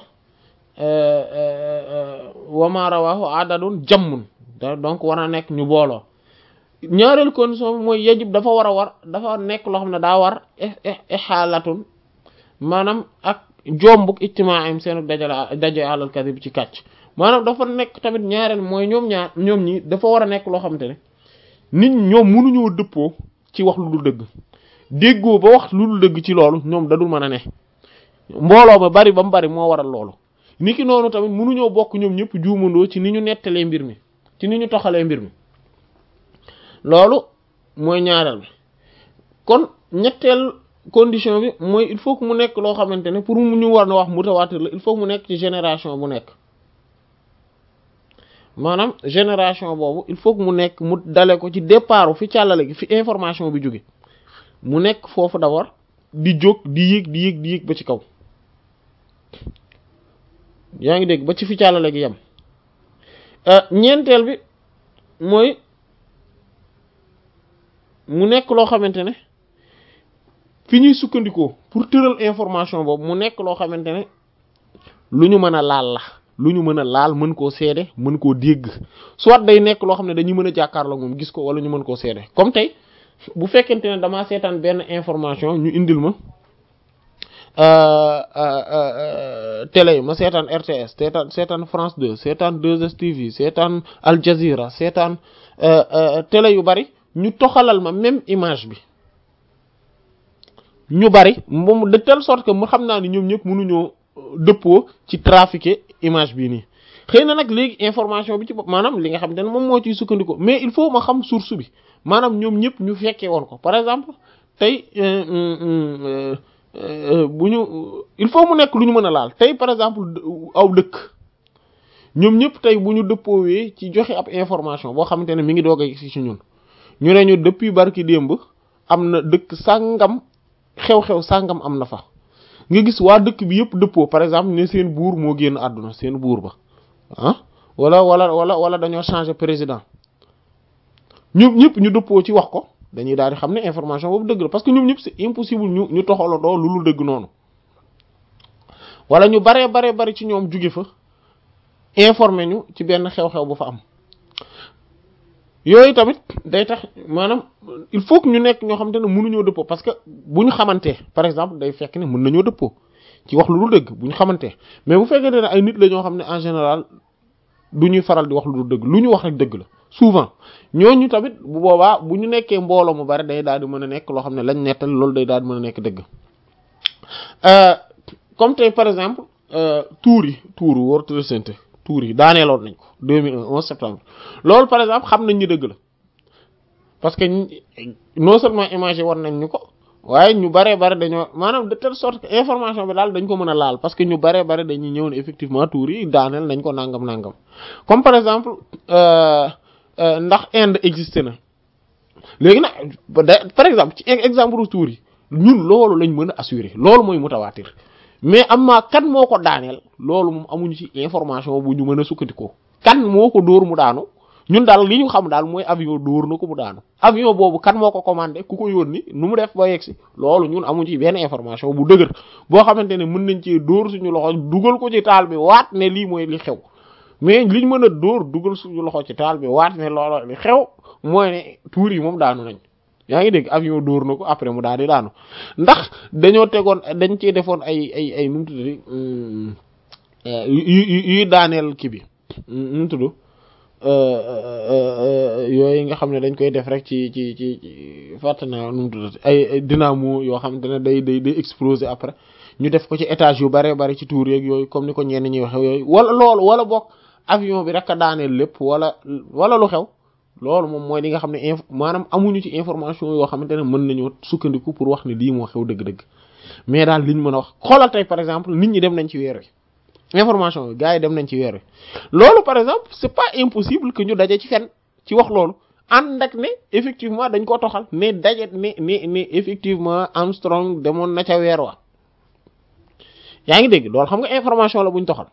wama rawahu adadun jammun donc war a nekk ñu booloo ñaareel condition bi mooy yajib dafa war a war dafa nekk loo xam ne daa war ixaalatun maanaam ak jombuk ijtimaa'im seen dajale daje alal kadib ci kàcc maanaam dafa nekk tamit ñaareel mooy ñoom ñaar ñoom ñi dafa war a nekk loo xamante ne nit ñoom mënuñoo dëppoo ci wax lu dul dëgg déggoo ba wax lu dul dëgg ci loolu ñoom dadul mën a ne mbooloo ba bari ba mu bari moo waral loolu niki noonu tamit mënuñoo bokk ñoom ñëpp juumandoo ci ni ñu nettalee mbir mi ci ni ñu toxalee mbir mi loolu mooy ñaareel bi kon ñetteel condition bi mooy il faut que mu nekk loo xamante ne pour mu ñu war na wax mutawaatir la il faut que mu nekk ci génération bu nekk maanaam génération boobu il faut que mu nekk mu dale ko ci départ fi càllale gi fi information bi jóge mu nekk foofu d'abord di jóg di yéeg di yéeg di yéeg ba ci kaw yaa ngi dégg ba ci fi càllale gi yam ñeenteel bi mooy mu nekk loo xamante ne fi ñuy sukkandikoo pour tëral information boobu mu nekk loo xamante ne lu ñu mën a laal la lu ñu mën a laal mën koo seede mën koo dégg soit day nekk loo xam ne dañuy mën a jàkkaarloo moom gis ko wala ñu mën koo seede comme tey bu fekkente ne damaa seetaan benn information ñu indil ma télé yi ma seetaan R T S seetaan seetaan France deux seetaan deux S T V seetaan Al Jazeera seetaan télé yu bari ñu toxalal ma même image bi ñu bari moom de telle sorte que mu xam naa ni ñoom ñëpp mënuñoo dëppoo ci trafiquer image bii nii xëy na nag léegi information bi ci bopp maanaam li nga xam ne moom moo ciy sukkandiku mais il faut ma xam source bi maanaam ñoom ñëpp ñu fekkee woon ko par exemple tey bu ñu il faut mu nekk lu ñu mën a laal tey par exemple aw dëkk ñoom ñëpp tey bu ñu dëppoowee ci joxe ab information boo xamante ne mi ngi doog a gis ci ñun ñu ne ñu depuis barki démb am na dëkk sàngam xew-xew sàngam am na fa nga gis waa dëkk bi yëpp dëppoo par exemple ne seen buur moo génn àdduna seen buur ba ah wala wala wala wala dañoo changer président ñoom ñëpp ñu dëppoo ci wax ko dañuy daal di xam ne information boobu dëgg la parce que ñoom ñëpp c'est impossible ñu ñu toxalandoo lu lu dëgg noonu wala ñu baree baree bari ci ñoom jóge fa informé ñu ci benn xew-xew bu fa am yooyu tamit day tax maanaam il faut que ñu nekk ñoo xamante ne mënuñoo dëppoo parce que bu ñu xamantee par exemple day fekk ne mën nañoo dëppoo ci wax lu dul dëgg bu ñu xamantee mais bu fekkee ne ay nit la ñoo xam ne en général du ñuy faral di wax lu dul dëgg lu ñu wax rek dëgg la souvent ñooñu tamit bu boobaa bu ñu nekkee mbooloo mu bari day daal di mën a nekk loo xam ne lañ nettal loolu day daal di mën a nekk dëgg comme tey par exemple tuur yi tuuru World Trade Center tuur yi daaneeloon nañ ko deux mille un onze septembre loolu par exemple xam nañ ñu dëgg la parce que non seulement image war nañ ñu ko waaye ñu baree bare dañoo maanaam de telle sorte que information bi daal dañ ko mën a laal parce que ñu baree bare dañuy ñëw ne effectivement tuur yi daaneel nañ ko nangam nangam comme par exemple ndax Inde existé na léegi nag par exemple ci exemple tuur yi ñun loolu lañ mën a assurer loolu mooy mutawaatir mais am maa kan moo ko daaneel loolu moom amuñu ci information bu ñu mën a sukkandikoo kan moo ko dóor mu daanu ñun daal li ñu xam daal mooy avion dóor na ko mu daanu avion boobu kan moo ko commandé ku ko yónni nu mu def ba yegsi loolu ñun amuñu ci benn information bu dëgër boo xamante ne mën nañ ci dóor suñu loxo dugal ko ci taal bi waat ne lii mooy li xew mais liñ mën a dóor dugal suñu loxo ci taal bi waat ne loolu li xew mooy ne tuur yi moom daanu nañ yaa ngi dégg avion dóor na ko après mu daal di daanu ndax dañoo tegoon dañ cee defoon ay ay ay nu mu tudd yuy daaneel kii bi nu mu tudd yooyu nga xam ne dañ koy def rek ci ci ci fàtte naa nu mu tuddati ay dynamo yoo xamante ne day day day exploser après ñu def ko ci étage yu bare bare ci tour yeeg yooyu comme ni ko ñenn ñi waxe yooyu wala loolu wala boog avion bi rek a daaneel lépp wala wala lu xew loolu moom mooy li nga xam ne inf maanaam amuñu ci information yoo xamante ne mën nañoo sukkandiku pour wax ne lii moo xew dëgg-dëgg mais daal liñ mën a wax xoolal tey par exemple nit ñi dem nañ ci weer wi information bi gars yi dem nañ ci weer wi loolu par exemple c'est pas impossible que ñu daje ci fenn ci wax loolu ànd ak ne effectivement dañ ko toxal ne daje ne ne ne effectivement Armstrong demoon na ca weer wa yaa ngi dégg loolu xam nga information la buñ toxal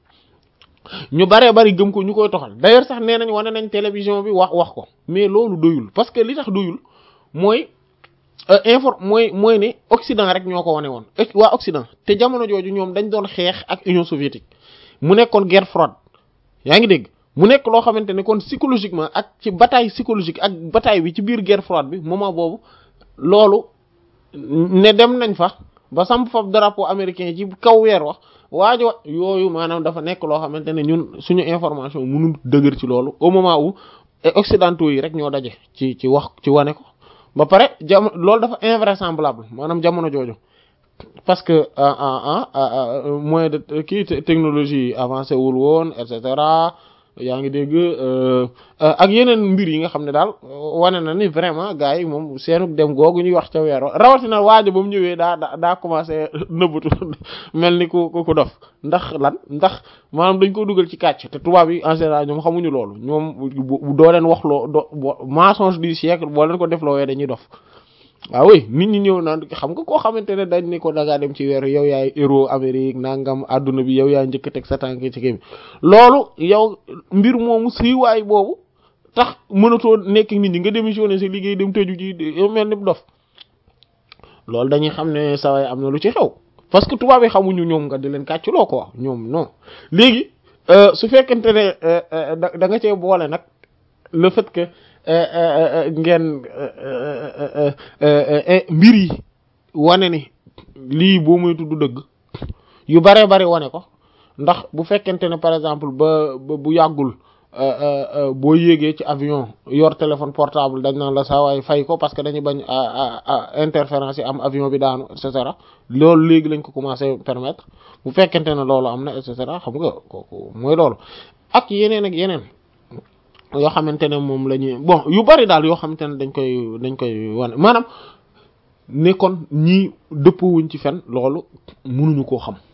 ñu baree bari gëm ko ñu koy toxal d'ailleurs sax nee nañ wane nañ télévision bi wax wax ko mais loolu doyul parce que li tax doyul mooy infor mooy mooy ne Occident rek ñoo ko wane woon waa Occident te jamono jooju ñoom dañ doon xeex ak Union soviétique mu nekkoon guerre froide yaa ngi dégg mu nekk loo xamante ne kon psychologiquement ak ci bataille psychologique ak bataille bi ci biir guerre froide bi moment boobu loolu ne dem nañ fa ba samp fa drapeau américain ci kaw weer wax waajo yooyu maanaam dafa nekk loo xamante ne ñun suñu information mënul dëgër ci loolu au moment où occidentaux yi rek ñoo daje ci ci wax ci wane ko ba pare jam loolu dafa invraisemblable maanaam jamono jooju parce que ah ah moyen de kii technologie avancé wul woon et cetera yaa ngi dégg ak yeneen mbir yi nga xam ne daal wane na ni vraiment gars yi moom seenu dem googu ñuy wax ca weer rawatina waajo ba mu ñëwee daa daa daa commencé nëbbatu mel ni ku ku dof ndax lan ndax maanaam dañ ko dugal ci kàcc te tubaab yi en général ñoom xamuñu loolu ñoom doo leen wax loo do mensonge du siècle boo leen ko def loo wee dañuy dof waaw oui nit ñi ñëw naan xam nga koo xamante ne dañ ne ko dangaa dem ci weer yow yaay héros Amérique nangam adduna bi yow yaa njëkk a teg sa tànk ci kii bi loolu yow mbir moomu siiwaay boobu tax mënatoo nekk nit ñi nga démissionné sa liggéey dem tëju ci mel ni dof loolu dañuy xam ne saway am na lu ci xew parce que tubaab yi xamuñu ñoom nga di leen kàcculoo ko wax ñoom non léegi su fekkente ne da nga cee boole nag le fait que ngeen mbir yi wane ni lii boo muy tudd dëgg yu bare bari wane ko ndax bu fekkente ne par exemple ba bu yàggul boo yéegee ci avion yor téléphone portable dañ naan la saa waay fay ko parce que dañuy bañ interférence yi am avion bi daanu et cetera loolu léegi lañ ko commencé permettre bu fekkente ne loolu am na et cetera xam nga kooku mooy loolu ak yeneen ak yeneen yoo xamante ne moom la ñuy bon yu bari daal yoo xamante ne dañ koy dañ koy wane maanaam ne kon ñii dëppwuñ ci fen loolu mënuñu koo xam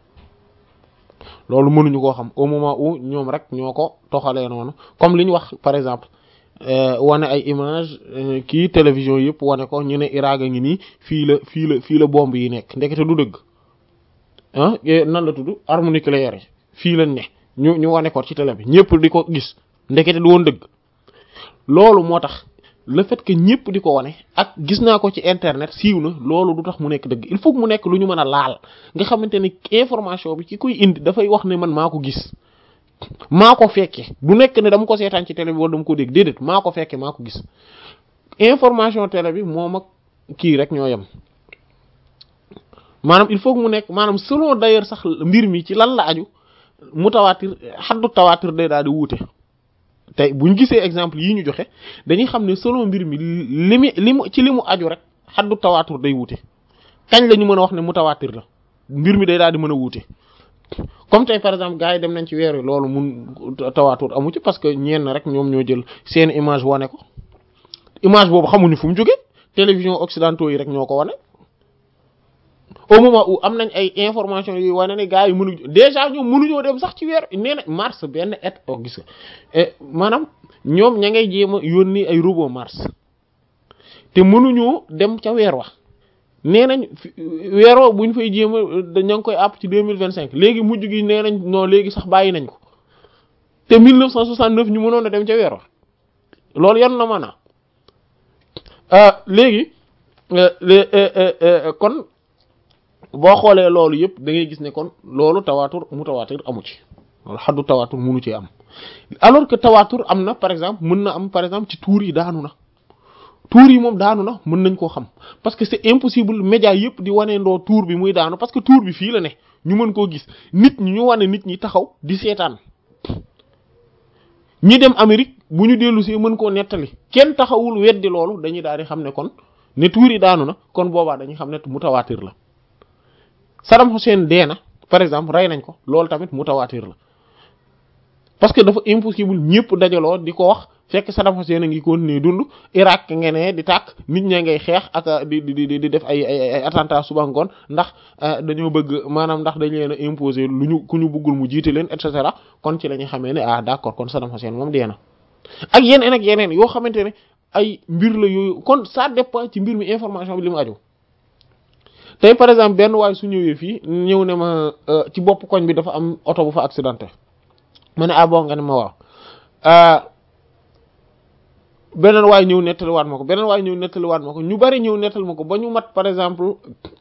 loolu mënuñu koo xam au moment où ñoom rek ñoo ko toxalee noonu comme li ñu wax par exemple wane ay image kii télévision yëpp wane ko ñu ne Irak a ngi nii fii la fii la fii la bombe yi nekk ndekete du dëgg ah nan la tudd arme nucléaire yi fii lañ ne ñu ñu wane ko ci télé bi ñëpp di ko gis ndekete du woon dëgg loolu moo tax le fait que ñëpp di ko wane ak gis naa ko ci internet siiw na loolu du tax mu nekk dëgg il faut que mu nekk lu ñu mën a laal nga xamante ni information bi ci kuy indi dafay wax ne man maa ko gis maa ko fekke du nekk ne dama ko seetaan ci télé bi wala dama ko dégg déedéet maa ko fekke maa ko gis information télé bi moom ak kii rek ñoo yem maanaam il faut que mu nekk maanaam selon d'ailleurs sax mbir mi ci lan la aju mutawaatir xaddu tawaatir day daal di wuute tey buñ gisee exemple yi ñu joxe dañuy xam ne selon mbir mi li mu li mu ci li mu aju rek xaddu tawaatur day wuute kañ la ñu mën a wax ne mutawaatir la mbir mi day daal di mën a wuute comme tey par exemple gars yi dem nañ ci weer wi loolu mun tawaatur amu ci parce que ñenn rek ñoom ñoo jël seen image wane ko image boobu xamuñu fu mu jógee télévision occidentaux yi rek ñoo ko wane au moment où am nañ ay information yu wane ne gars yi mënuñu déjà ñoom mënuñoo dem sax ci weer nee na Mars benn et o gis nga maanaam ñoom ña ngay jéem a yónni ay robot Mars te mënuñoo dem ca weer wax nee nañ weeroo buñ fay jéem a ña ngi koy àpp ci deux mille vingt cinq léegi mujj gi nee nañ non léegi sax bàyyi nañ ko te mille neuf cent soixante-neuf ñu mënoon a dem ca weer wax loolu yan na maanaam léegi kon boo xoolee loolu yëpp da ngay gis ne kon loolu tawaatur mutawaatir amu ci loolu xaddu tawaatur mënu ci am alors que tawaatur am na par exemple mën na am par exemple ci tuur yi daanu na tuur yi moom daanu na mën nañ koo xam parce que c'est impossible média yëpp di wane ndoo tuur bi muy daanu parce que tuur bi fii la ne ñu mën koo gis nit ñi ñu wane nit ñi taxaw di seetaan ñi dem Amérique bu ñu dellu si mën koo nettali kenn taxawul weddi loolu dañuy daal di xam ne kon ne tuur yi daanu na kon boobaa dañuy xam ne mutawaatir la Saddam Hussein dee na par exemple rey nañ ko loolu tamit mutawaatir la parce que dafa impossible ñëpp dajaloo di ko wax fekk Saddam Hussein a ngi continuer dund Irak ngene di tàkk nit ñaa ngay xeex ak di di di def ay ay ay attentat suba ngoon ndax dañoo bëgg maanaam ndax dañ leen a imposer lu ñu ku ñu bëggul mu jiite leen et cetera kon ci la ñuy xamee ne ah d'accord kon Saddam Hussein moom dee na ak yeneen ak yeneen yoo xamante ne ay mbir la yooyu kon ça dépend ci mbir mi information bi li mu aju tey par exemple benn waay su ñëwee fii ñëw ne ma ci bopp koñ bi dafa am oto bu fa accidenté ma ne ah bon nga ne ma waaw beneen waay ñëw nettaliwaat ma ko beneen waay ñëw nettaliwaat ma ko ñu bari ñëw nettal ma ko ba ñu mat par exemple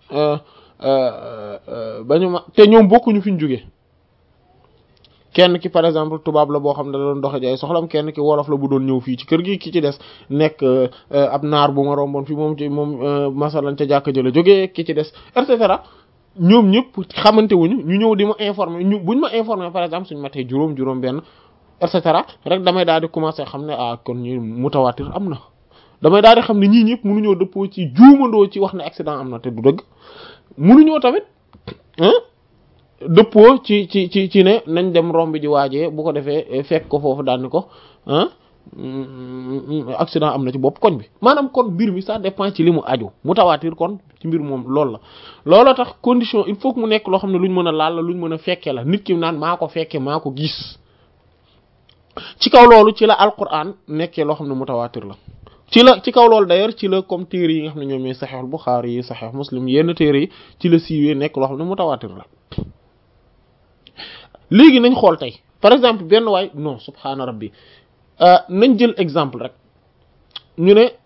ba ñu mat te ñoom bokkuñu fi ñu jóge kenn ki par exemple tubaab la boo xam ne da doon doxe jaay soxlam kenn ki wolof la bu doon ñëw fii ci kër gi ki ci des nekk ab naar bu ma romboon fii moom ci moom masalan ca jàkka jëla jógee ki ci des et cetera ñoom ñëpp xamante wuñu ñu ñëw di ma informer ñu buñ ma informer par exemple suñu matee juróom juróom benn et cetera rek damay daal di commencer xam ne ah kon ñu mutawaatir am na damay daal di xam ne ñii ñëpp mënuñoo dëppoo ci juumandoo ci wax ne accident am na te du dëgg mënuñoo tamit dëppoo ci ci ci ci ne nañ dem romb ji waajee bu ko defee fekk ko foofu daal ni ko ah accident am na ci bopp koñ bi maanaam kon mbir mi ça dépend ci li mu aju mutawaatir kon ci mbir moom loolu la looloo tax condition il faut que mu nekk loo xam ne luñ mën a laal la luñ mën a fekkee la nit ki naan maa ko fekkee maa ko gis ci kaw loolu ci la alquran nekkee loo xam ne mutawaatir la ci la ci kaw loolu d'ailleurs ci la comme téere yi nga xam ne ñoom ñooy Sahih Bukhari yi Sahih Muslim yenn téere yi ci la siiwee nekk loo xam ne mutawaatir la léegi nañ xool tey par exemple benn waay non subhaana rabbi nañ jël exemple rek ñu ne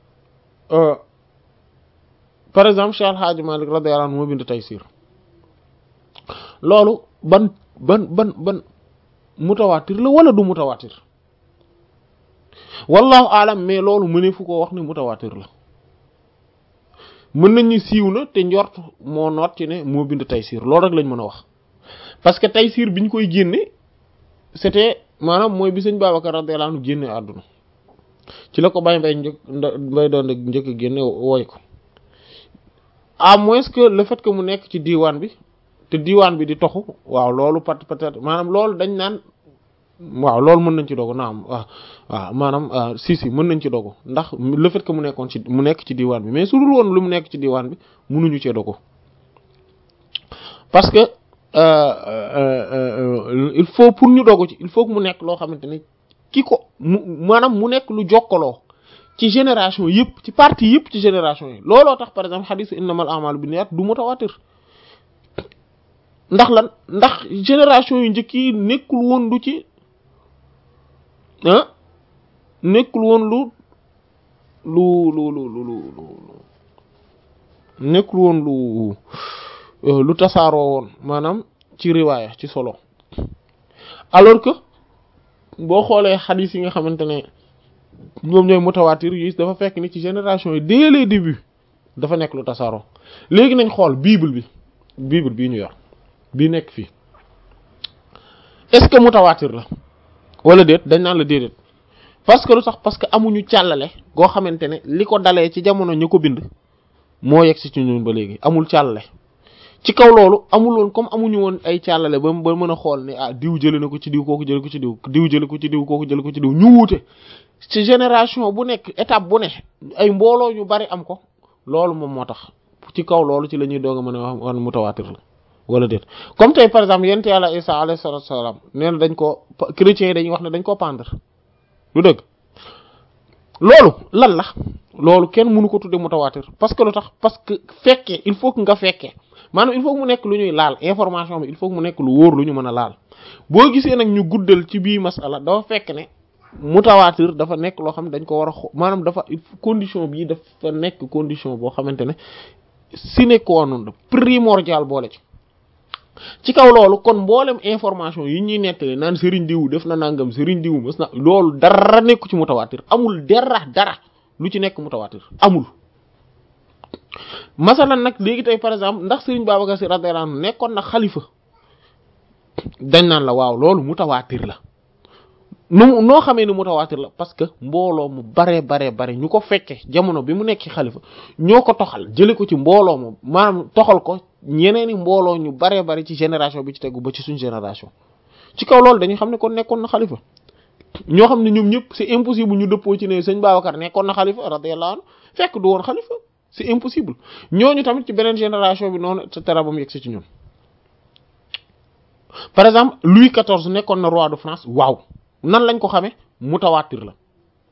par exemple Cheikh Al Hadji Malick radiyallahu anhu moo bind Taysiir loolu ban ban ban ban mutawaatir la wala du mutawaatir wallahu alam mais loolu mënee fu ko wax ne mutawaatir la mën nañ ni siiw na te njort moo noot ci ne moo bind Taysiir loolu rek lañ mën a wax parce que Taysiir bi ñu koy génne c'était maanaam mooy bi sëñ Babacar radiyallahu anhu génne àdduna ci la ko bay mbay njëkk mbay doon njëkk a génne wooy ko à moins que le fait que mu nekk ci diiwaan bi te diiwaan bi di toxu waaw loolu peut peut-être maanaam loolu dañ naan waaw loolu mën nañ ci dogu naam waaw waaw maanaam si si mën nañ ci dogu ndax le fait que mu nekkoon ci mu nekk ci diiwaan bi mais su dul woon lu mu nekk ci diiwaan bi mënuñu cee dogu parce que Euh, euh, euh, il faut pour ñu dogu ci il faut que mu nekk loo xamante ne ki ko mu maanaam mu nekk lu jokkaloo ci génération yëpp ci partie yëpp ci génération yi looloo tax par exemple hadith innamal a'malu binniyat du mutawatir ndax lan ndax génération yu njëkk yi nekkul woon lu ci ah nekkul woon lu lu lu lu lu lu nekkul woon lu lu tasaaroo woon maanaam ci riwaaya ci solo alors que boo xoolee xadiis yi nga xamante ne ñoom ñooy mutawaatir yi dafa fekk ni ci génération yi dès les débuts dafa nekk lu tasaaroo léegi nañ xool bible bi bible bii ñu yor bii nekk fii est-ce que mutawaatir la wala déet dañ naan la déedéet parce que lu tax parce que amuñu càllale goo xamante ne li ko dalee ci jamono ñu ko bind moo yegg si ci ñun ba léegi amul càllale ci kaw loolu amul woon comme amuñu woon ay càllale ba ba mën a xool ne ah diw jëlee na ko ci diw kooku jëlee ko ci diw diw jëlee ko ci diw kooku jëlee ko ci diw ñu wuute ci génération bu nekk étape bu ne ay mbooloo ñu bari am ko loolu moom moo tax ci kaw loolu ci la ñuy doog a mën a wax mutawaatir la wala déet comme tey par exemple yent yàlla Isa alayhi salaatu salaam nee na dañ ko chrétiens yi dañuy wax ne dañ koo pendre lu dëgg loolu lan la loolu kenn mënu ko tudde mutawaatir parce que lu tax parce que fekkee il faut que nga fekkee maanaam il faut que mu nekk lu ñuy laal information bi il faut que mu nekk lu wóor lu ñu mën a laal boo gisee nag ñu guddal ci bii masala dafa fekk ne mutawaatir dafa nekk loo xam ne dañ ko war a xo maanaam dafa condition bii dafa nekk condition boo xamante ne sine qua non primordial boole ci ci kaw loolu kon mboolem information yi ñuy nettali naan Serigne diw def na nangam Serigne diw mës na loolu dara nekku ci mutawaatir amul dara dara lu ci nekk mutawaatir amul masalan nag léegi tey par exemple ndax Serigne Babacar Sy radiyallahu anhu nekkoon na xalifa dañ naan la waaw loolu mutawaatir la nu noo xamee ni mutawaatir la parce que mbooloo mu baree baree bare ñu ko fekke jamono bi mu nekk xalifa ñoo ko toxal jële ko ci mbooloo mu maanaam toxal ko ñeneeni mbooloo ñu baree bari ci génération bi ci tegu ba ci suñ génération ci kaw loolu dañuy xam ne kon nekkoon na xalifa ñoo xam ne ñoom ñëpp c'est impossible ñu dëppoo ci ne sëñ Babacar nekkoon na xalifa radiyallahu anhu fekk du woon xalifa c'est impossible ñooñu tamit ci beneen génération bi noonu et cetera ba mu yegg si ci ñun par exemple Louis quatorze nekkoon na roi de France waaw nan lañ ko xamee mutawaatir la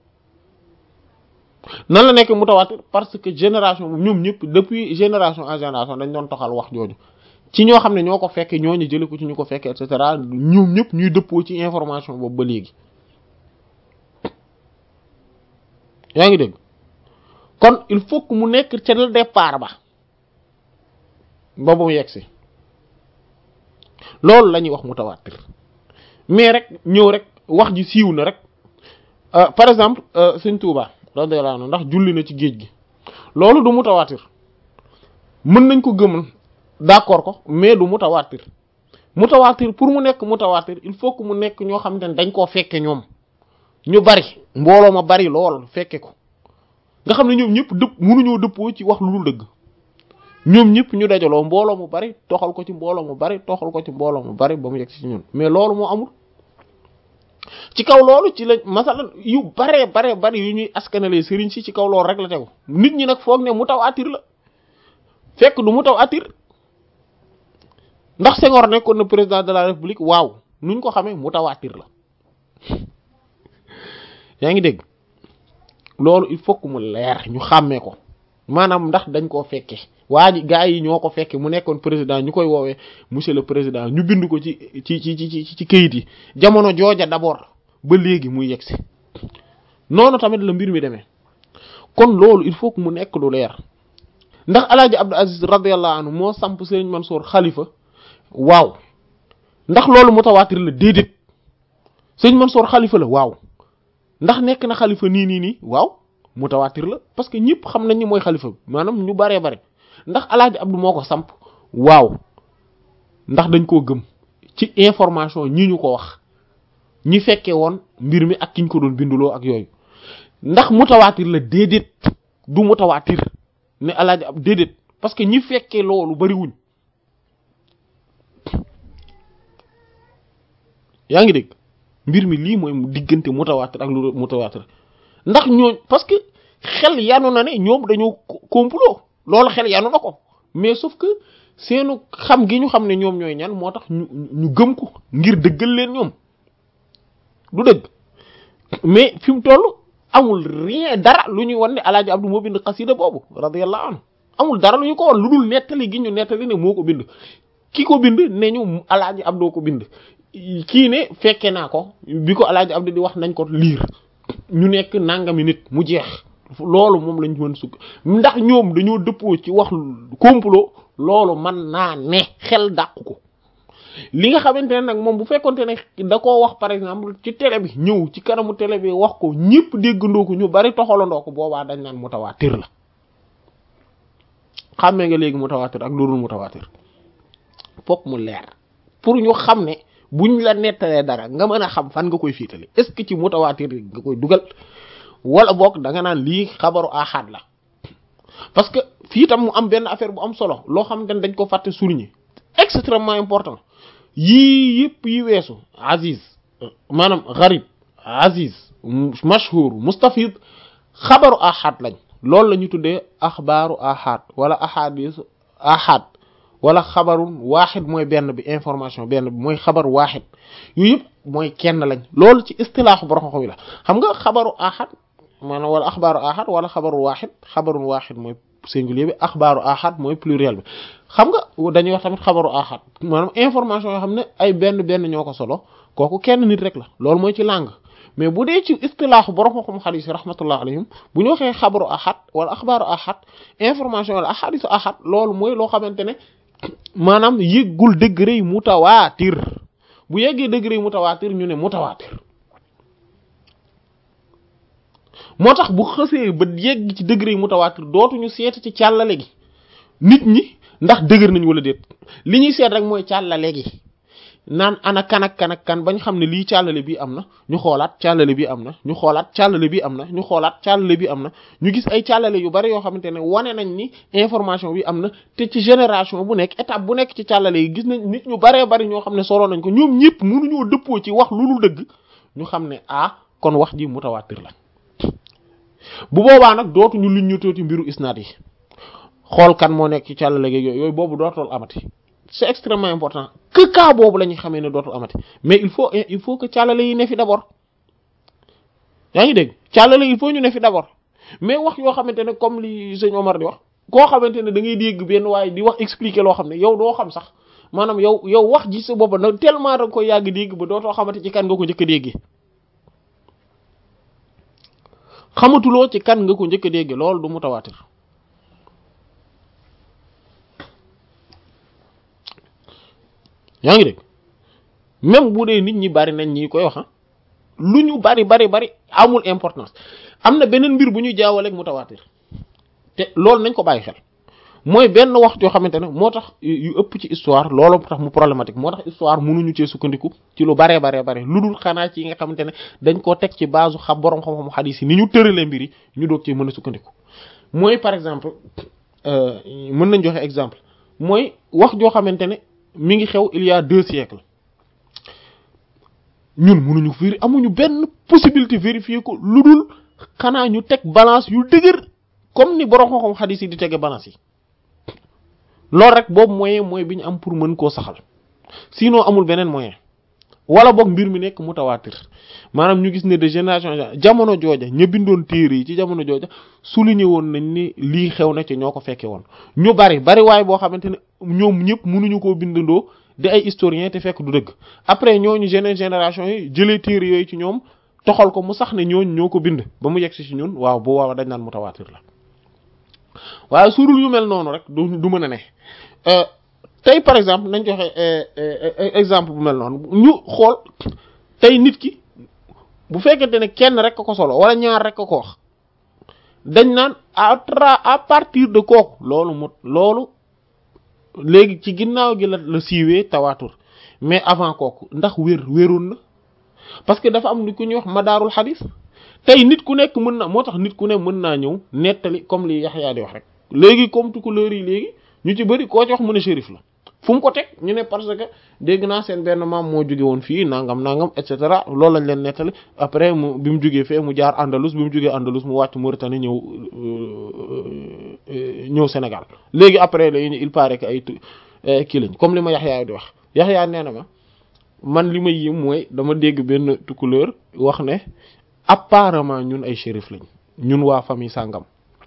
nan la nekk mutawaatir parce que génération ñoom ñëpp depuis génération en génération dañ doon toxal wax jooju ci ñoo xam ne ñoo ko fekkee ñooñu jëlee ko ci ñu ko fekkee et cetera ñoom ñëpp ñuy dëppoo ci information boobu ba léegi yaa ngi dégg kon il faut que mu nekk ca le départ ba ba mu yegg si loolu la ñuy wax mutawaatir mais rek ñëw rek wax ji siiw na rek par exemple Sëñ Tuuba radiyallahu anhu ndax julli na ci géej gi loolu du mutawaatir mën nañ ko gëmal d'accord ko mais du mutawaatir mutawaatir pour mu nekk mutawaatir il faut que mu nekk ñoo xam ne dañ koo fekke ñoom ñu bari mbooloo ma bari lool fekke ko nga xam ne ñoom ñëpp dëpp mënuñoo dëppoo ci wax lu dul dëgg ñoom ñëpp ñu dajaloo mbooloo mu bari toxal ko ci mbooloo mu bari toxal ko ci mbooloo mu bari ba mu yegg ci ñun mais loolu moo amul ci kaw loolu ci la masalan yu baree baree bari yu ñuy askanalee sëriñ si ci kaw loolu rek la tegu nit ñi nag foog ne mutawaatir la fekk du mutawaatir ndax Senghor nekkoon na président de la république waaw nuñ ko xamee mutawaatir la yaa ngi dégg loolu il faut que mu leer ñu xàmmee ko maanaam ndax dañ koo fekke waa ji gars yi ñoo ko fekke mu nekkoon président ñu koy woowee monsieur le président ñu bind ko ci ci ci ci ci kayit yi jamono jooja d'abord ba léegi muy yegsi noonu tamit la mbir mi demee kon loolu il faut que mu nekk lu leer ndax alaaji Abdou Aziz radiyallahu anhu moo samp Serigne Mansour xalifa waaw ndax loolu mutawaatir la déedéet Serigne Mansour xalifa la waaw ndax nekk na xalifa nii nii nii waaw mutawaatir la parce que ñëpp xam nañ ni mooy xalifa bi maanaam ñu baree bare ndax alaaji Abdou moo ko samp waaw ndax dañ koo gëm ci information ñi ñu ko wax ñi fekkee woon mbir mi ak kiñ ko doon binduloo ak yooyu ndax mutawaatir la déedéet du mutawaatir ne alaaji Abdou déedéet parce que ñi fekkee loolu bariwuñ yaa ngi dégg mbir mi lii mooy diggante mutawaatir ak lu mutawaatir ndax ñoo parce que xel yanu na ne ñoom dañoo complot loolu xel yanu na ko mais sauf que seenu xam gi ñu xam ne ñoom ñooy ñan moo tax ñu ñu gëm ko ngir dëggal leen ñoom du dëgg mais fi mu toll amul rien dara lu ñuy wan ne alaaji Abdou moo bind xasida boobu radiyallahu anhu amul dara lu ñu ko wan lu dul nettali gi ñu nettali ne moo ko bind ki ko bind ne ñu alaaji Abdou ko bind kii ne fekke naa ko bi ko alaaji Abdou di wax nañ ko liir ñu nekk nangami nit mu jeex loolu moom lañ mën sukk ndax ñoom dañoo dëppoo ci wax complot loolu man naa ne xel dàqu ko li nga xamante ne nag moom bu fekkonte ne da koo wax par exemple ci télé bi ñëw ci kanamu télé bi wax ko ñëpp déggandoo ko ñu bari toxalandoo ko boobaa dañ naan mutawaatir la xàmmee nga léegi mutawaatir ak loolu mutawaatir fokk mu leer pour ñu xam ne buñ la nettalee dara nga mën a xam fan nga koy fiitale est-ce que ci mutawaatir nga koy dugal wala boog da nga naan lii xabaru ahad la parce que fii tam mu am benn affaire bu am solo loo xam ne dañ ko fàtte souligner extrêmement important yii yëpp yi weesu aziz maanaam gharib aziz mashhur mustafid xabaru ahad lañ loolu la ñu tuddee axbaaru ahad wala ahadis ahad wala xabarun waaxid mooy benn bi information benn bi mooy xabar waaxid yooyu yëpp mooy kenn lañ loolu ci istilaaxu borom xam yi la xam nga xabaru ahad maanaam wala axbaaru ahad wala xabaru waaxid xabarun waaxid mooy singulier bi axbaaru ahad mooy pluriel bi xam nga dañuy wax tamit xabaru ahad maanaam information yoo xam ne ay benn benn ñoo ko solo kooku kenn nit rek la loolu mooy ci langue mais bu dee ci istilaaxu borom xam xadiis yi rahmatullah alayhim bu ñu waxee xabaru ahad wala axbaaru ahad information wala ahadisu ahad loolu mooy loo xamante ne maanaam yëggul degré yi mutawaatir bu yeggee degré yi mutawaatir ñu ne mutawaatir moo tax bu xësee ba yegg ci degré yi mutawaatir dootuñu seet ci càllale gi nit ñi ndax dëgër nañ wala déet li ñuy seet rek mooy càllale gi naan ana kan ak kan ak kan bañ xam ne lii càllale bi am na ñu xoolaat càllale bi am na ñu xoolaat càllale bi am na ñu xoolaat càllale bi am na ñu gis ay càllale yu bari yoo xamante ne wane nañ ni information bi am na te ci génération bu nekk étape bu nekk ci càllale yi gis nañ nit ñu baree bari ñoo xam ne solo nañ ko ñoom ñëpp mënuñoo dëppoo ci wax lu dul dëgg ñu xam ne ah kon wax ji mutawaatir la bu boobaa nag dootuñu luñ ñu tooti mbiru isnaad yi xool kan moo nekk ci càllale gi yooyu boobu dootul amati c'est extrêmement important que cas boobu la ñuy xamee ne dootul amati mais il faut il faut que càllale yi ne fi d'abord yaa ngi dégg càllale il faut ñu ne fi d'abord mais wax yoo xamante ne comme li sëñ Omar di wax koo xamante ne da ngay dégg benn waaye di wax expliquer loo xam ne yow doo xam sax maanaam yow yow wax ji sa bopp nag tellement da nga koy yàgg dégg ba dootoo xamante ci kan nga ko njëkk a déggee xamatuloo ci kan nga ko njëkk a déggee loolu du mutawaatir yaa ngi dégg même bu dee nit ñi bari nañ ñi koy wax lu ñu bari bari bari amul importance am na beneen mbir bu ñuy jaawaleeg mutawaatir te loolu nañ ko bàyyi xel mooy benn wax joo xamante ne moo tax yu ëpp ci histoire loolu tax mu problématique moo tax histoire mënuñu cee sukkandiku ci lu baree baree bare lu dul xanaa ci yi nga xamante ne dañ koo teg ci base xam borom xam-xamu xadiis yi ni ñu tëralee mbir yi ñu doog cee mën a sukkandiku mooy par exemple mën nañ joxe exemple mooy wax joo xamante ne mi ngi xew il y a deux siècles ñun mënuñu vérifier amuñu benn possibilité vérifier ko lu dul xanaa ñu teg balance yu dëgër comme ni borom xam-xam xadiis yi di tege balance yi loolu rek boobu moyen mooy bi ñu am pour mën koo saxal sinon amul beneen moyen wala boog mbir mi nekk mutawaatir maanaam ñu gis ne de génération jamono jooja ña bindoon téere yi ci jamono jooja souligné woon nañ ni lii xew na ci ñoo ko fekke woon ñu bari bari waaye boo xamante ne ñoom ñëpp mënuñu koo bindandoo di ay historien te fekk du dëgg après ñooñu geneen génération yi jëlee téere yooyu ci ñoom toxal ko mu sax ne ñooñu ñoo ko bind ba mu yegg si ci ñun waaw bu waaw dañ naan mutawaatir la waaye surul yu mel noonu rek du du mën a ne tey par exemple nañ joxe exemple bu mel noonu ñu xool tey nit ki bu fekkente ne kenn rek ko solo wala ñaar rek ko wax dañ naan à tra à partir de kooku loolu mu loolu léegi ci ginnaaw gi la la siiwee tawaatur mais avant kooku ndax wér wéroon na parce que dafa am ni ku ñuy wax madaarul xadis tey nit ku nekk mën na moo tax nit ku ne mën naa ñëw nettali comme li Yaxya di wax rek léegi comme tukulóor yi léegi ñu ci bëri koo ci wax mu ne shérif la fu mu ko teg ñu ne parce que dégg naa seen benn maam moo jóge woon fii nangam nangam et cetera loolu lañ leen nettali après mu bi mu jógee fee mu jaar Andalus bi mu jógee Andalus mu wàcc Mauritanie ñëw ñëw Sénégal léegi après la il paraît que ay kii lañ comme li ma Yaxya di wax Yaxya nee na ma man li ma yim mooy dama dégg benn tukulóor wax ne apparemment ñun ay shérif lañ ñun waa famille sàngam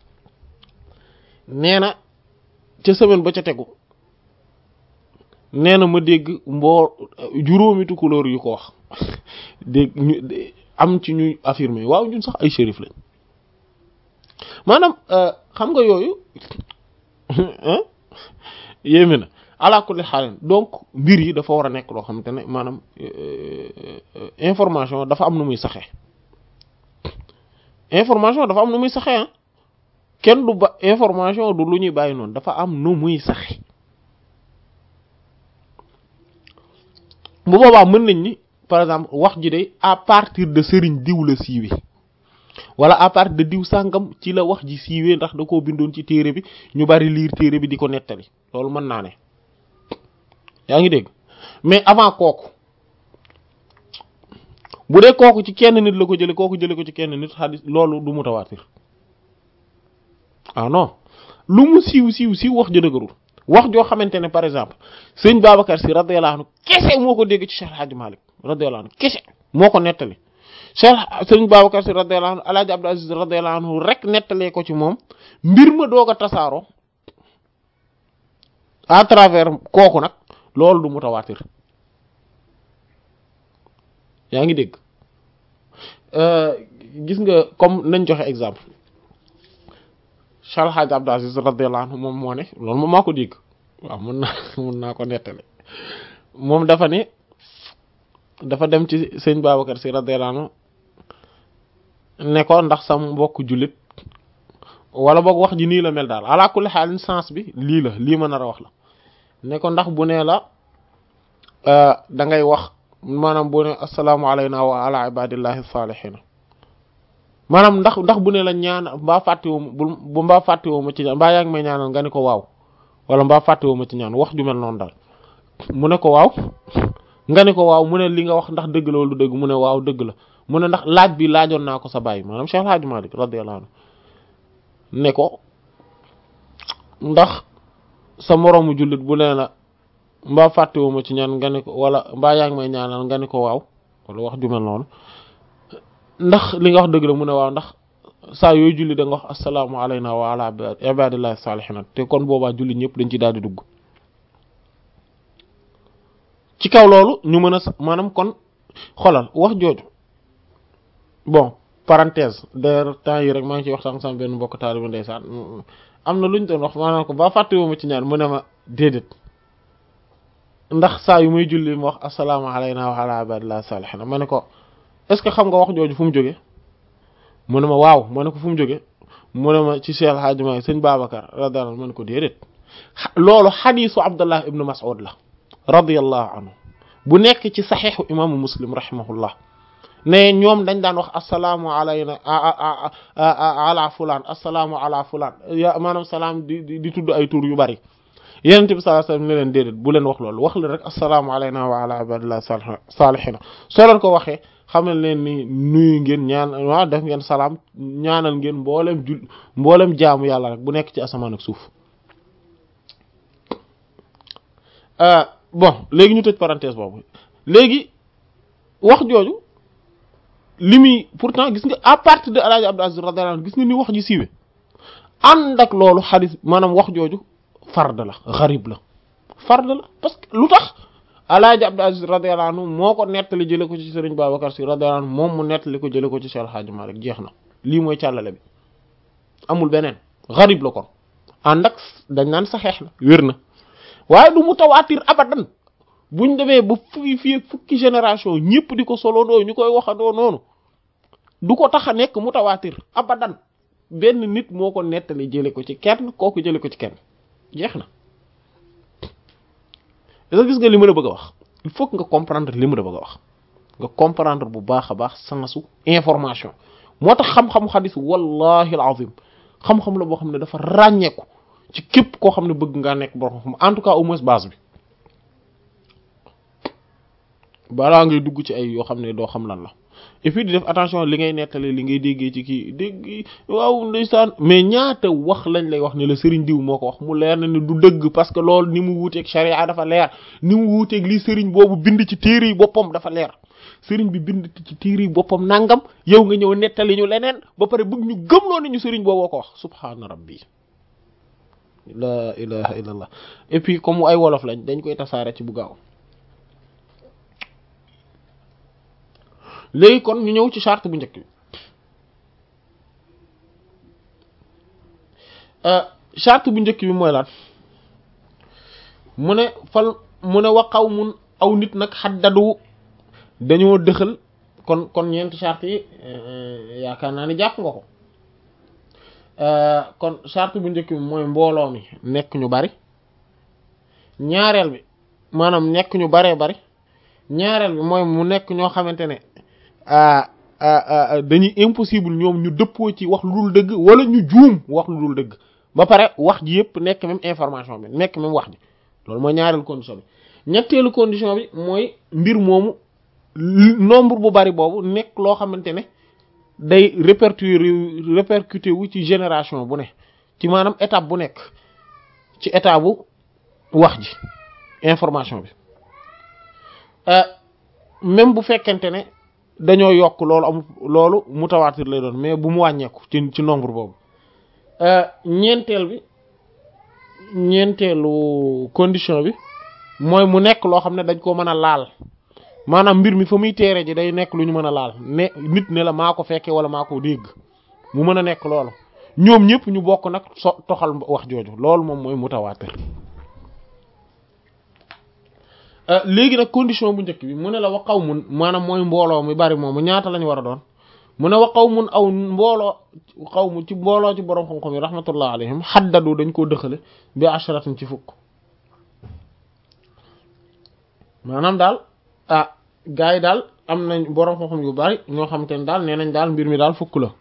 nee na ca semaine ba ca tegu nee na ma dégg mboo juróomi tukulóor yu ko wax dégg ñu am ci ñuy affirmer waaw ñun sax ay shérif lañ maanaam xam nga yooyu yéeme na ala kulli xaal donc mbir yi dafa war a nekk loo xamante ne maanaam information dafa am nu muy saxee information dafa am nu muy saxee ah kenn du ba information du lu ñuy bàyyi noonu dafa am nu muy saxe bu boobaa mën nañ ni par exemple wax ji de à partir de sëriñ diw la siiwee wala à partir de diw sàngam ci la wax ji siiwee ndax da koo bindoon ci téere bi ñu bari liir téere bi di ko nettali loolu mën naa ne yaa ngi dégg mais avant kooku bu dee kooku ci kenn nit la ko jële kooku jële ko ci kenn nit xadis loolu du mutawaatir ah non lu mu siiw siiw siiw wax ja dëgërul wax joo xamante ne par exemple sëñ Babacar Sy radiyallahu anhu kese moo ko dégg ci Cheikh Hadji Malick radiyallahu anhu kese moo ko nettali Cheikh sëñ Babacar Sy radiyallahu anhu Alaaji Abdou Aziz radiyallahu anhu rek nettalee ko ci moom mbir ma doog a tasaaroo à travers kooku nag loolu du mutawaatir yaa ngi dégg gis nga comme nañ joxe exemple Cheikh Hadji Abdou Aziz radiyallahu anhu moom moo ne loolu moom maa ko dégg waaw mën naa mën naa ko nettali moom dafa ne dafa dem ci sëñ Babacar Sy radiyallahu anhu ne ko ndax sam mbokk jullit wala boog wax ji nii la mel daal ala kulli xaalin sens bi lii la lii ma nar a wax la ne ko ndax bu nee la da ngay wax maanaam bu ne assalaamu alayna wa ala ibadillahi salihin maanaam ndax ndax bu ne la ñaan mbaa fàttewoo bu mbaa fàttewoo ma ci ñaan mbaa yaa ngi may ñaanal nga ni ko waaw wala mbaa fàttewoo ma ci ñaan wax ju mel noonu daal mu ne ko waaw nga ni ko waaw mu ne li nga wax ndax dëgg la wala du dëgg mu ne waaw dëgg la mu ne ndax laaj bi laajoon naa ko sa baay maanaam Cheikh Hadji Malick radiyallahu anhu ne ko ndax sa moroomu jullit bu nee na mbaa fàttewoo ma ci ñaan nga ni ko wala mbaa yaa ngi may ñaanal nga ni ko waaw wala wax ju mel noonu ndax li nga wax dëgg la mu ne waaw ndax saa yooyu julli da nga wax assalaamu alayna wa ala ibadillahi salihin te kon boobaa julli ñëpp dañ ci daal di dugg ci kaw loolu ñu mën a maanaam kon xoolal wax jooju bon parenthèse der temps yi rek maa ngi ciy waxtaan sama benn mbokk taaliba ndeysaan am na lu ñu doon wax maanaam ko ba fàttewoo ma ci ñaan mu ne ma déedéet ndax saa yu muy julli ma wax assalaamu alayna wa ala ibadillahi salihin ma ne ko est-ce que xam nga wax jooju fu mu jóge mu ne ma waaw ma ne ko fu mu jóge mu ne ma ci Cheikh Hadji Malick sëñ Babacar radiyallahu anhu ma ne ko déedéet loolu xadiisu Abdullah ibnu Mas'ud la radiyallahu anhu bu nekk ci saxiixu imaamu Muslim rahimahullah ne ñoom dañ daan wax assalaamu alayna ala fulaan assalaamu ala fulaan ya maanaam salaam di di tudd ay tur yu bari Yonent bi sallallahu alayhi wasallam ne leen déedéet bu leen wax loolu wax leen rek assalaamu alayna wa ala ibadillahi saalihiina soo leen ko waxee xamal leen ni nuyu ngeen ñaan waaw def ngeen salaam ñaanal ngeen mboolem jul mboolem jaamu yàlla rek bu nekk ci asamaan ak suuf bon léegi ñu tëj parenthèse boobu léegi wax jooju li muy pourtant gis nga à partir de El Hadj Abdou Aziz radiyallahu anhu gis nga ni wax ji siiwee ànd ak loolu xadis maanaam wax jooju fard la xarib la fard la parce que lu tax El Hadj Abdou Aziz radiyallahu anhu moo ko nettali jële ko ci Serigne Babacar Sy radiyallahu anhu moom mu nettali ko jële ko ci Cheikh Hadji Malick jeex na lii mooy càllale bi amul beneen xarib la kon ànd ak dañ naan saxeex la wér na waaye du mutawaatir abadan buñ demee ba fukki fii fukki génération ñëpp di ko solo doo ñu koy waxandoo noonu du ko tax a nekk mutawaatir abadan benn nit moo ko nettali jële ko ci kenn kooku jële ko ci kenn jeex na. est-ce que gis nga li ma la bëgg a wax il faut que nga comprendre li ma la bëgg a wax nga comprendre bu baax a baax sensu information moo tax xam-xamu xadis wallahi alazim xam-xam la boo xam ne dafa ràññeeku ci képp koo xam ne bëgg ngaa nekk borom xam en tout cas au moins base bi balaa ngay dugg ci ay yoo xam ne doo xam lan la et puis di def attention li ngay nettali li ngay déggee ci kii dégg waaw ndeysaan mais ñaata wax lañ lay wax ne la sëriñ diw moo ko wax mu leer na ne du dëgg parce que loolu ni mu wuuteeg charia dafa leer ni mu wuuteeg li sëriñ boobu bind ci téere yi boppam dafa leer sëriñ bi bind ci téere yi boppam nangam yow nga ñëw nettali ñu leneen ba pare bëgg ñu gëmloo ni ñu sëriñ booboo ko wax subhaana rabbi la ilaha illallah et puis comme ay wolof lañ dañ koy tasaare ci bu gaaw léegi kon ñu ñëw ci charte bu njëkk bi charte bu njëkk bi mooy lan mu ne fal mu ne waqaw mun aw nit nag xaddadu dañoo dëxal kon kon ñeenti charte yi yaakaar naa ni jàpp nga ko kon charte bu njëkk bi mooy mbooloo mi nekk ñu bari ñaareel bi maanaam nekk ñu baree bari ñaareel bi mooy mu nekk ñoo xamante ne dañuy impossible ñoom ñu dëppoo ci wax lu dul dëgg wala ñu juum wax lu dul dëgg ba pare wax ji yëpp nekk même information bi nekk même wax ji loolu mooy ñaareelu condition bi ñetteelu condition bi mooy mbir moomu nombre bu bari boobu nekk loo xamante ne day répercuter répercuter wu ci génération bu ne ci maanaam étape bu nekk ci état bu wax ji information bi même bu fekkente ne dañoo yokk loolu am loolu mutawaatir lay doon mais bu mu wàññeeku ci ci nombre boobu ñeenteel bi ñeenteelu condition bi mooy mu nekk loo xam ne dañ ko mën a laal maanaam mbir mi fa muy teere ji day nekk lu ñu mën a laal ne nit ne la maa ko fekkee wala maa ko dégg mu mën a nekk loolu ñoom ñëpp ñu bokk nag so toxal wax jooju loolu moom mooy mutawaatir léegi nag condition bu njëkk bi mu ne la wa qawmun maanaam mooy mbooloo mi bari moomu ñaata lañu war a doon mu ne wa qawmun aw mbooloo qawmu ci mbooloo ci borom xam-xam yi rahmatullah alayhim xaddadu dañ koo dëxale bi asharatin ci fukk maanaam daal ah gars yi daal am nañ borom xam-xam yu bari ñoo xamante ne daal nee nañ daal mbir mi daal fukk la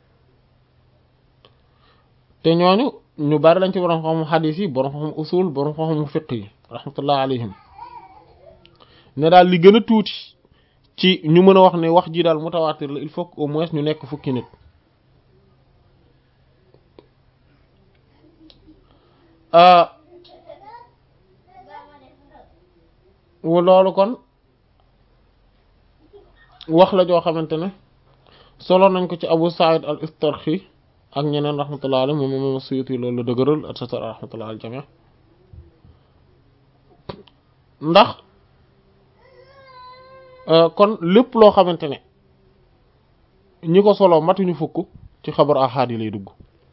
te ñooñu ñu bari lañ ci borom xam-xam xadiis yi borom xam-xam usul borom xam-xam fiqh yi rahmatullah alayhim ne daal li gën a tuuti ci ñu mën a wax ne wax ji daal mutawaatir la il faut au moins ñu nekk fukki nit loolu kon wax la joo xamante ne solo nañ ko ci Abu Sa'id al-Istarxi ak ñeneen rahmatullah alayhi moom moom Suyuti loolu la dëgëral et cetera rahmatullah al jami' ndax kon lépp loo xamante ne ñi ko solo matuñu fukk ci xabar ahad yi lay dugg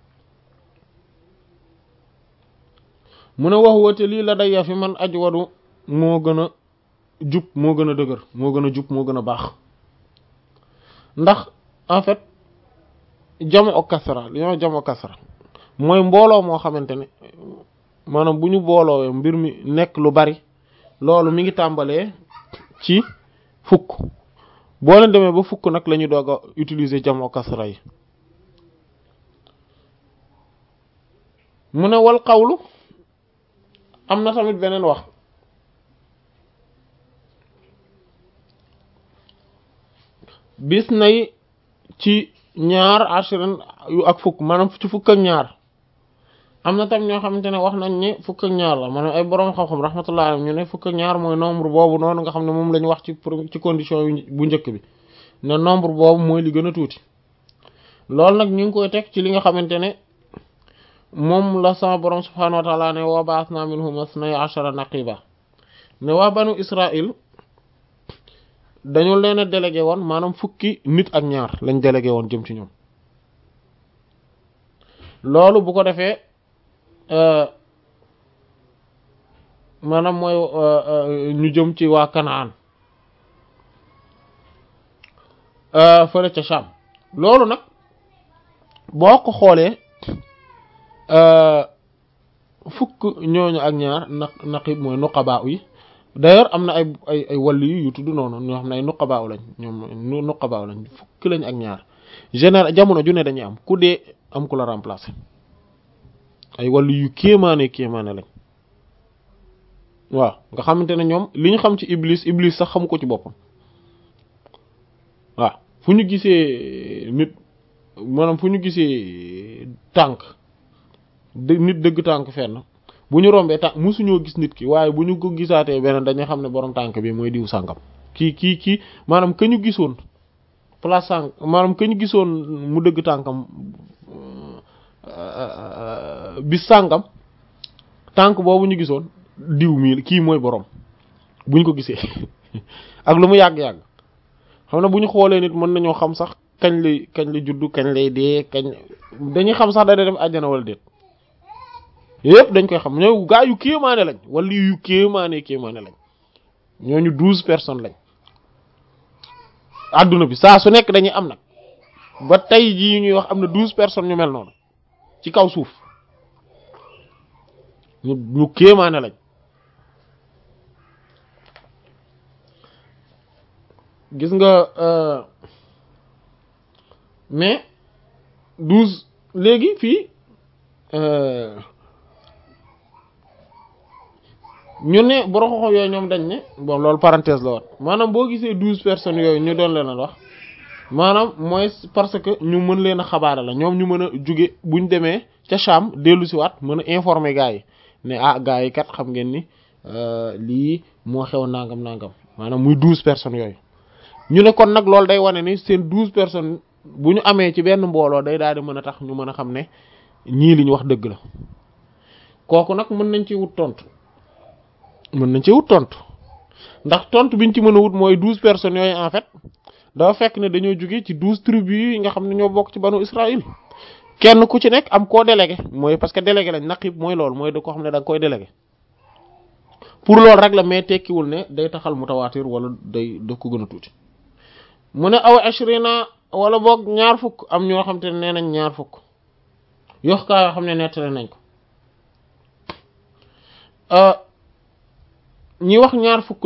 mu ne wax woote lii la daya fi man ajwadu moo gën a jub moo gën a dëgër moo gën a jub moo gën a baax ndax en fait jamo kasra li ñoo jamo kasra mooy mbooloo moo xamante ne maanaam bu ñu booloowee mbir mi nekk lu bari loolu mi ngi tàmbalee ci fukk boo leen demee ba fukk nag la ñu doog a utiliser jamo kasra yi mu ne wal xawlu am na tamit beneen wax bis nay ci ñaar ashirin yu ak fukk maanaam ci fukk ak ñaar am na tam ñoo xamante ne wax nañ ne fukk ak ñaar la maanaam ay boroom xam-xam rahmatullah alayhi ñu ne fukk ak ñaar mooy nombre boobu noonu nga xam ne moom la ñu wax ci ci condition bu njëkk bi ne nombre boobu mooy li gën a tuuti loolu nag ñu ngi koy teg ci li nga xamante ne moom la sama borom subhanahu wa ta'ala ne wa ba'athna minhum isnay ashara naqiba ne waa banu Israël dañu leen a délégué woon maanaam fukki nit ak ñaar lañ délégué woon jëm ci ñoom loolu bu ko defee maanaam mooy ñu jëm ci waa Kanaan fële ca Sham loolu nag boo ko xoolee fukk ñooñu ak ñaar na naqib mooy nuqaba yi d'ailleurs am na ay ay ay wàll yu tudd noonu ñoo xam ne ay nuqaba lañ ñoom nuqaba lañ fukk lañ ak ñaar général jamono ju ne dañuy am ku dee am ku la remplacer ay wàll yu kéemaane kéemaane lañ waaw nga xamante ne ñoom li ñu xam ci iblis iblis sax xamu ko ci boppam waaw fu ñu gisee nit maanaam fu ñu gisee tànk nit dëgg tànk fenn bu ñu rombee tànk musuñoo gis nit ki waaye bu ñu ko gisaatee beneen dañuy xam ne borom tànk bi mooy diw sàngam kii kii kii maanaam ka ñu gisoon place sànq maanaam ka ñu gisoon mu dëgg tànkam bis sàngam tànk boobu ñu gisoon diw mii kii mooy borom bu ñu ko gisee ak lu mu yàgg-yàgg xam na bu ñu xoolee nit mën nañoo xam sax kañ lay kañ lay juddu kañ lay dee kañ dañuy xam sax da day dem àjjana wala déet yëpp dañ koy xam ñoo gaa yu kéemaane lañ wala yu kéemaane kéemaane lañ ñooñu douze personnes lañ adduna bi saa su nekk dañuy am nag ba tey jii ñuy wax am na douze personnes ñu mel noonu ci kaw suuf ñu ñu kéemaane lañ gis nga mais douze léegi fii ñu ne boroxoxo yooyu ñoom dañ ne bon loolu parenthèse la woon maanaam boo gisee douze personnes yooyu ñu doon leen a wax maanaam mooy parce que ñu mën leen a xabaare la ñoom ñu mën a jóge buñ demee ca Sham dellu si waat mën a informer gars yi ne ah gars yi kat xam ngeen ni lii moo xew nangam nangam maanaam muy douze personnes yooyu ñu ne kon nag loolu day wane ni seen douze personnes bu ñu amee ci benn mbooloo day daal di mën a tax ñu mën a xam ne ñii li ñu wax dëgg la kooku nag mën nañ ci wut tontu mën nañ ci wut tontu ndax tontu biñ ci mën a wut mooy douze personnes yooyu en fait dafa fekk ne dañoo jóge ci douze tribus yi nga xam ne ñoo bokk ci banu Israël kenn ku ci nekk am koo délégué mooy parce que délégué lañ naqib mooy loolu mooy da ko xam ne da nga koy délégué pour loolu rek la mais tekkiwul ne day taxal mutawaatir wala day da ko gën a tuuti mu ne aw ashrina wala boog ñaar fukk am ñoo xam te ne nee nañ ñaar fukk yox kaa yoo xam ne nettali nañ ko ñi wax ñaar fukk lañ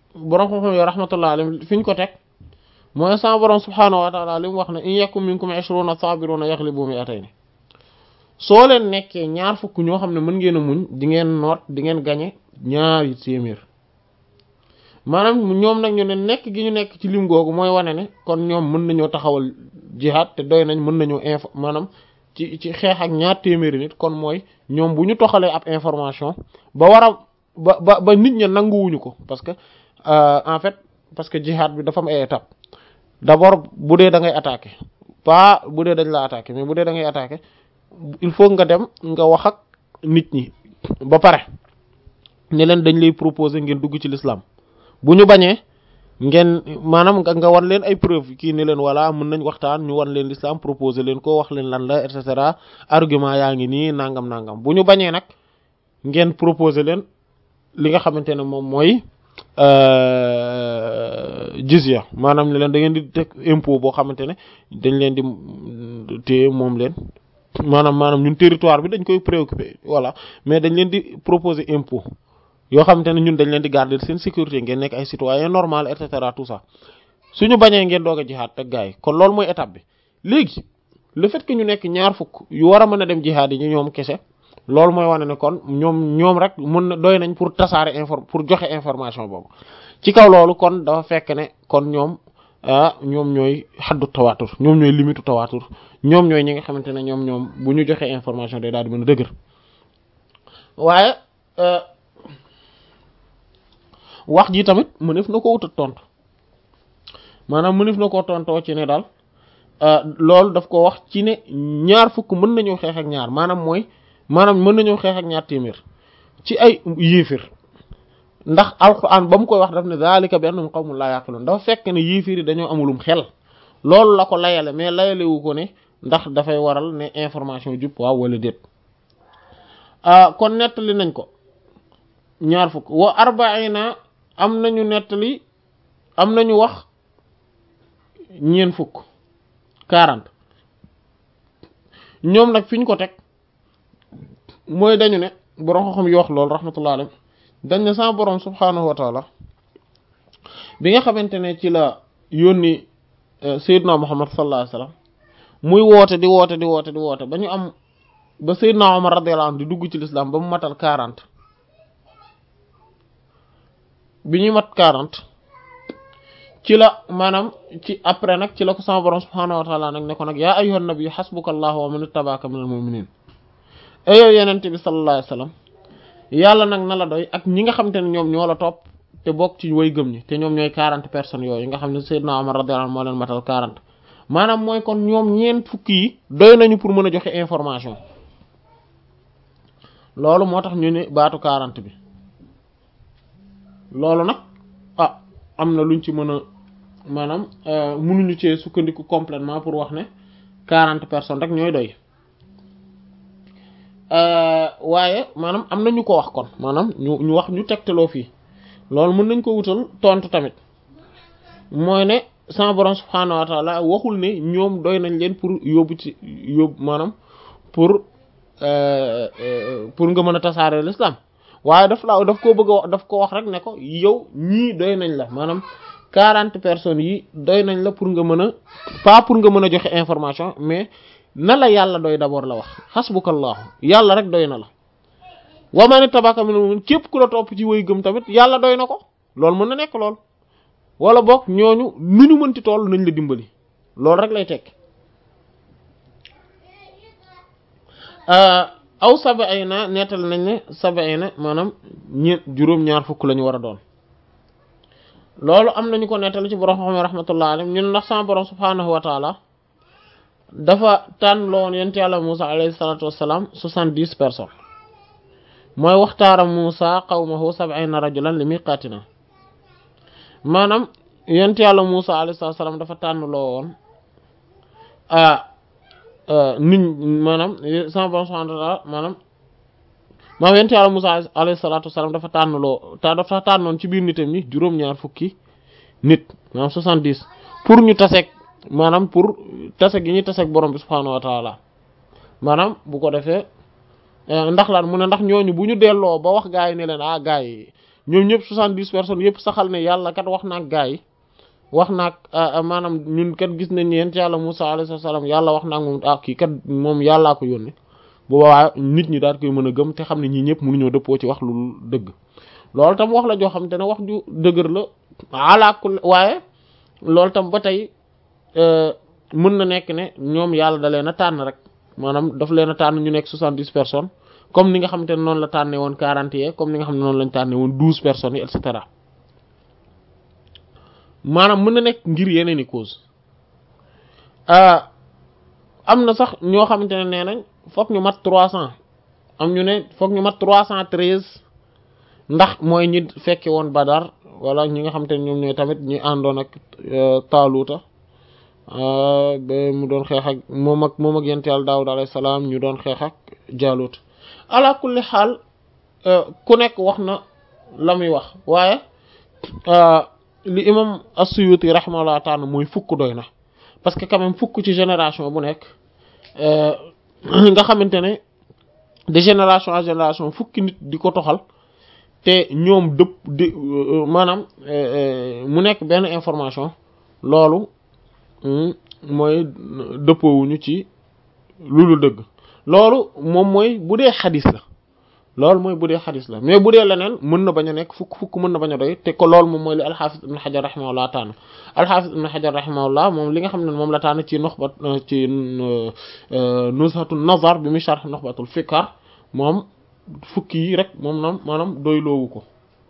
borom xam-xam yi rahmatullah alayhi fi ñu ko teg mooy sama borom subhaanahu wa taala li mu wax ne in yakum minkum ishruna sabiruna yaghlibu mi'atayn soo leen nekkee ñaar fukk ñoo xam ne mën ngeen a muñ di ngeen noot di ngeen gañe ñaari téeméer maanaam ñoom nag ñu ne nekk gi ñu nekk ci lim googu mooy wane ne kon ñoom mën nañoo taxawal jihaad te doy nañ mën nañoo info maanaam ci ci xeex ak ñaar téeméeri nit kon mooy ñoom bu ñu toxalee ab information ba war a ba ba ba nit ña nanguwuñu ko parce que en fait parce que jihaad bi dafa am ay étape d'abord bu dee da ngay attaquer pas bu dee dañ la attaquer mais bu dee da ngay attaquer il faut nga dem nga wax ak nit ñi ba pare ne leen dañ lay proposer ngeen dugg ci l'islam bu ñu bañee ngeen maanaam nga nga wan leen ay preuve kii ne leen wala mën nañ waxtaan ñu wan leen l'islam proposer leen ko wax leen lan la et cetera argument yaa ngi nii nangam nangam bu ñu bañee nag ngeen proposer leen li nga xamante ne moom mooy jizya maanaam ne leen da ngeen di teg impôt boo xamante ne dañ leen di téye moom leen maanaam maanaam ñun territoire bi dañ koy préoccupé voilà mais dañ leen di proposer impôt yoo xamante ne ñun dañ leen di garder seen sécurité ngeen nekk ay citoyen normal et cetera tout ça suñu bañee ngeen doog a jihaad teg gars yi kon loolu mooy étape bi léegi le fait que ñu nekk ñaar fukk yu war a mën a dem jihaad yi ñu ñoom kese loolu mooy wane ne kon ñoom ñoom rek mën na doy nañ pour tasaare inform pour joxe information boobu ci kaw loolu kon dafa fekk ne kon ñoom ah ñoom ñooy xaddu tawaatur ñoom ñooy limitu tawaatur ñoom ñooy ñi nga xamante ne ñoom ñoom bu ñu joxe information day daal di mën a dëgër waaye wax ji tamit mënef na ko wutat tontu maanaam mënef na koo tontoo ci ne daal loolu daf ko wax ci ne ñaar fukk mën nañoo xeex ak ñaar maanaam mooy maanaam mën nañoo xeex ak ñaar téeméer ci ay yéefir ndax alquran ba mu koy wax daf ne zalika bi annahum qawmun la yaqilun dafa fekk ne yéefir yi dañoo amulum xel loolu la ko layale mais layalewu ko ne ndax dafay waral ne information jub waaw wala déet kon nettali nañ ko ñaar fukk wa arbaina am nañu nettali am nañu wax ñeen fukk quarante ñoom nag fi ñu ko teg mooy dañu ne borom xam yi wax loolu rahmatullah alayhi dañ ne sama borom subhanahu wa taala bi nga xamante ne ci la yónni Seydina Muhammad sallallahu alayhi wasallam muy woote di woote di woote di woote ba ñu am ba Seydina Umar radiyallahu anhu di dugg ci l'islam ba mu matal quarante bi ñuy mat quarante ci la maanaam ci après nag ci la ko sama borom subhanahu wa taala nag ne ko nag yaa ayyuhan nabiyyu hasbukallahu wa man ittaba'aka minal mu'minin ayow yenente bi sallallahu alayhi wasallam yàlla nag na la doy ak ñi nga xamante ne ñoom ñoo la topp te bokk ci way gëm ñi te ñoom ñooy quarante personnes yooyu nga xam ne Seydina Omar radiyallahu anhu moo leen matal quarante maanaam mooy kon ñoom ñeent fukki yi doy nañu pour mën a joxe information loolu moo tax ñu ne baatu quarante bi loolu nag ah am na luñ ci mën a maanaam mënuñu cee sukkandiku complètement pour wax ne quarante personnes rek ñooy doy waaye maanaam am na ñu ko wax kon maanaam ñu ñu wax ñu tegtaloo fii loolu mën nañ ko wutal tontu tamit mooy ne sama borom subhaanahu wa taala waxul ne ñoom doy nañ leen pour yóbbu ci yóbbu maanaam pour pour nga mën a tasaare l'islam waaye daf la daf koo bëgg a wax daf ko wax rek ne ko yow ñii doy nañ la maanaam quarante personnes yi doy nañ la pour nga mën a pas pour nga mën a joxe information mais na la yàlla doy d'abord la wax hasbukallahu yàlla rek doy na la wa man ittaba'aka minal mu'minin képp ku la topp ci way gëm tamit yàlla doy na ko loolu mën na nekk lool wala boog ñooñu nu ñu mënti toll nañ la dimbali loolu rek lay tekk aw sab'ina nettal nañ ne sab'ina maanaam ñeent juróom-ñaar fukk la ñu war a doon loolu am nañu ko nettal ci borom xam rahmatullah alayhi ñun ndax sama borom subhanahu wa ta'ala dafa tànn loon yent yàlla Musa alayhi salatu wassalam soixante-dix personnes mooy waxtaara Musa qawmahu sab'ina rajulan li miqatina maanaam yent yàlla Musa alayhi salatu wassalam dafa tànn loo woon ah nit maanaam sama borom subhanahu wa ta'ala maanaam maanaam yent yàlla Musa alayhi salatu wassalam dafa tànn loo ta dafa tànnoon ci biir nitam ñi juróom-ñaar fukki nit maanaam soixante-dix pour ñu taseeg maanaam pour tase gi ñuy taseeg borom bi subhaanahu wa taala maanaam bu ko defee ndax lan mu ne ndax ñooñu bu ñu delloo ba wax gaa yi ne leen ah gaa yi ñoom ñëpp soixante-dix personnes yëpp saxal ne yàlla kat wax naak gaa yi wax naak maanaam ñun kat gis nañ yent yàlla Musaa alayhi salaam yàlla wax naak moom ah kii kat moom yàllaa ko yónni bu boobaa nit ñi daal koy mën a gëm te xam ne ñii ñëpp mënuñoo dëppoo ci wax lu dëgg loolu tam wax la joo xam te ne wax ju dëgër la alaakul waaye loolu tam ba tey mën na nekk ne ñoom yàlla da leen a tànn rek maanaam daf leen a tànn ñu nekk soixante-dix personnes comme ni nga xamante ne noonu la tànnee woon quarante yi comme ni nga xam ne noonu lañ tànnee woon douze personnes yi et cetera maanaam mën na nekk ngir yeneen i cause am na sax ñoo xamante ne nee nañ fokk ñu mat trois cents am ñu ne fokk ñu mat trois cent treize ndax mooy ñi fekke woon Badar wala ñi nga xamante ne ñoom ñooy tamit ñi àndoon ak Taaluuta ba mu doon xeex ak moom ak moom ak yent yàlla Daawud alayhi salaam ñu doon xeex ak Jaalut ala kulli xaal ku nekk wax na la muy wax waaye li imam as-Suyuti rahimahullah ta'ala mooy fukk doy na parce que quand même fukk ci génération bu nekk nga xamante ne de génération en génération fukki nit di ko toxal te ñoom dëpp di maanaam mu nekk benn information loolu mooy dëppoowuñu ci lu lu dëgg loolu moom mooy bu dee xadis la loolu mooy bu dee xadis la mais bu dee leneen mën na bañ a nekk fukk fukk mën na bañ a doy te ko loolu moom mooy li alxaafis ibn xajar rahimahullah tànn alxaafis ibn xajar rahimahullah moom li nga xam ne moom la tànn ci nuxbat ci nuzhatu nazar bi muy sharh nuxbatul fikar moom fukki yi rek moom nam maanaam doyloowu ko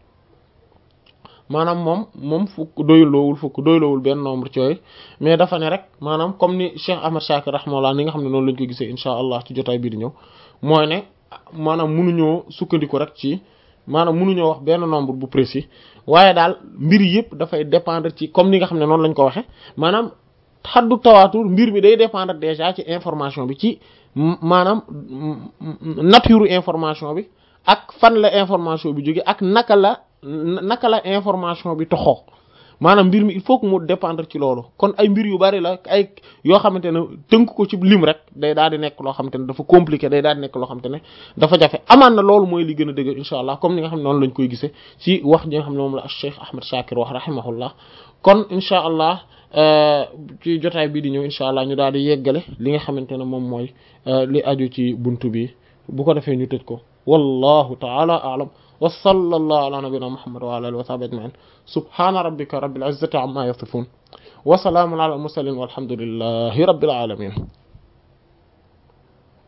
maanaam moom moom fukk doyloowul fukk doyloowul benn nombre ci yooyu mais dafa ne rek maanaam comme ni Cheikh Ahmad Shakir rahimahullah ni nga xam ne noonu lañ ko gisee insha allah ci jotaay bii di ñëw mooy ne maanaam mënuñoo sukkandiku rek ci maanaam mënuñoo wax benn nombre bu précis waaye daal mbir yëpp dafay dépendre ci comme ni nga xam ne noonu lañ ko waxe maanaam xaddu tawaatur mbir mi day dépendre déjà ci information bi ci maanaam nature information bi ak fan la information bi jóge ak naka la naka la information bi toxoo maanaam mbir mi il faut que mu dépendre ci loolu kon ay mbir yu bari la ay yoo xamante ne tënk ko ci lim rek day daal di nekk loo xamante ne dafa compliqué day daal di nekk loo xamante ne dafa jafe amaan na loolu mooy li gën a dëgg insha allah comme ni nga xam ne noonu lañ koy gisee ci wax ji nga xam ne moom la Cheikh Ahmad Shakir wax rahimahullah kon insha allah ci jotaay bii di ñëw insha allah ñu daal di yeggale li nga xamante ne moom mooy li aju ci buntu bi bu ko defee ñu tëj ko wallahu ta'ala a'lam wa sallallahu ala nabiyyina muhammad wa ala alihi wa sahbihi ajma'in subhana rabbika rabbil izzati amma yasifun wa salamun ala al mursalin walhamdulillahi rabbil alamin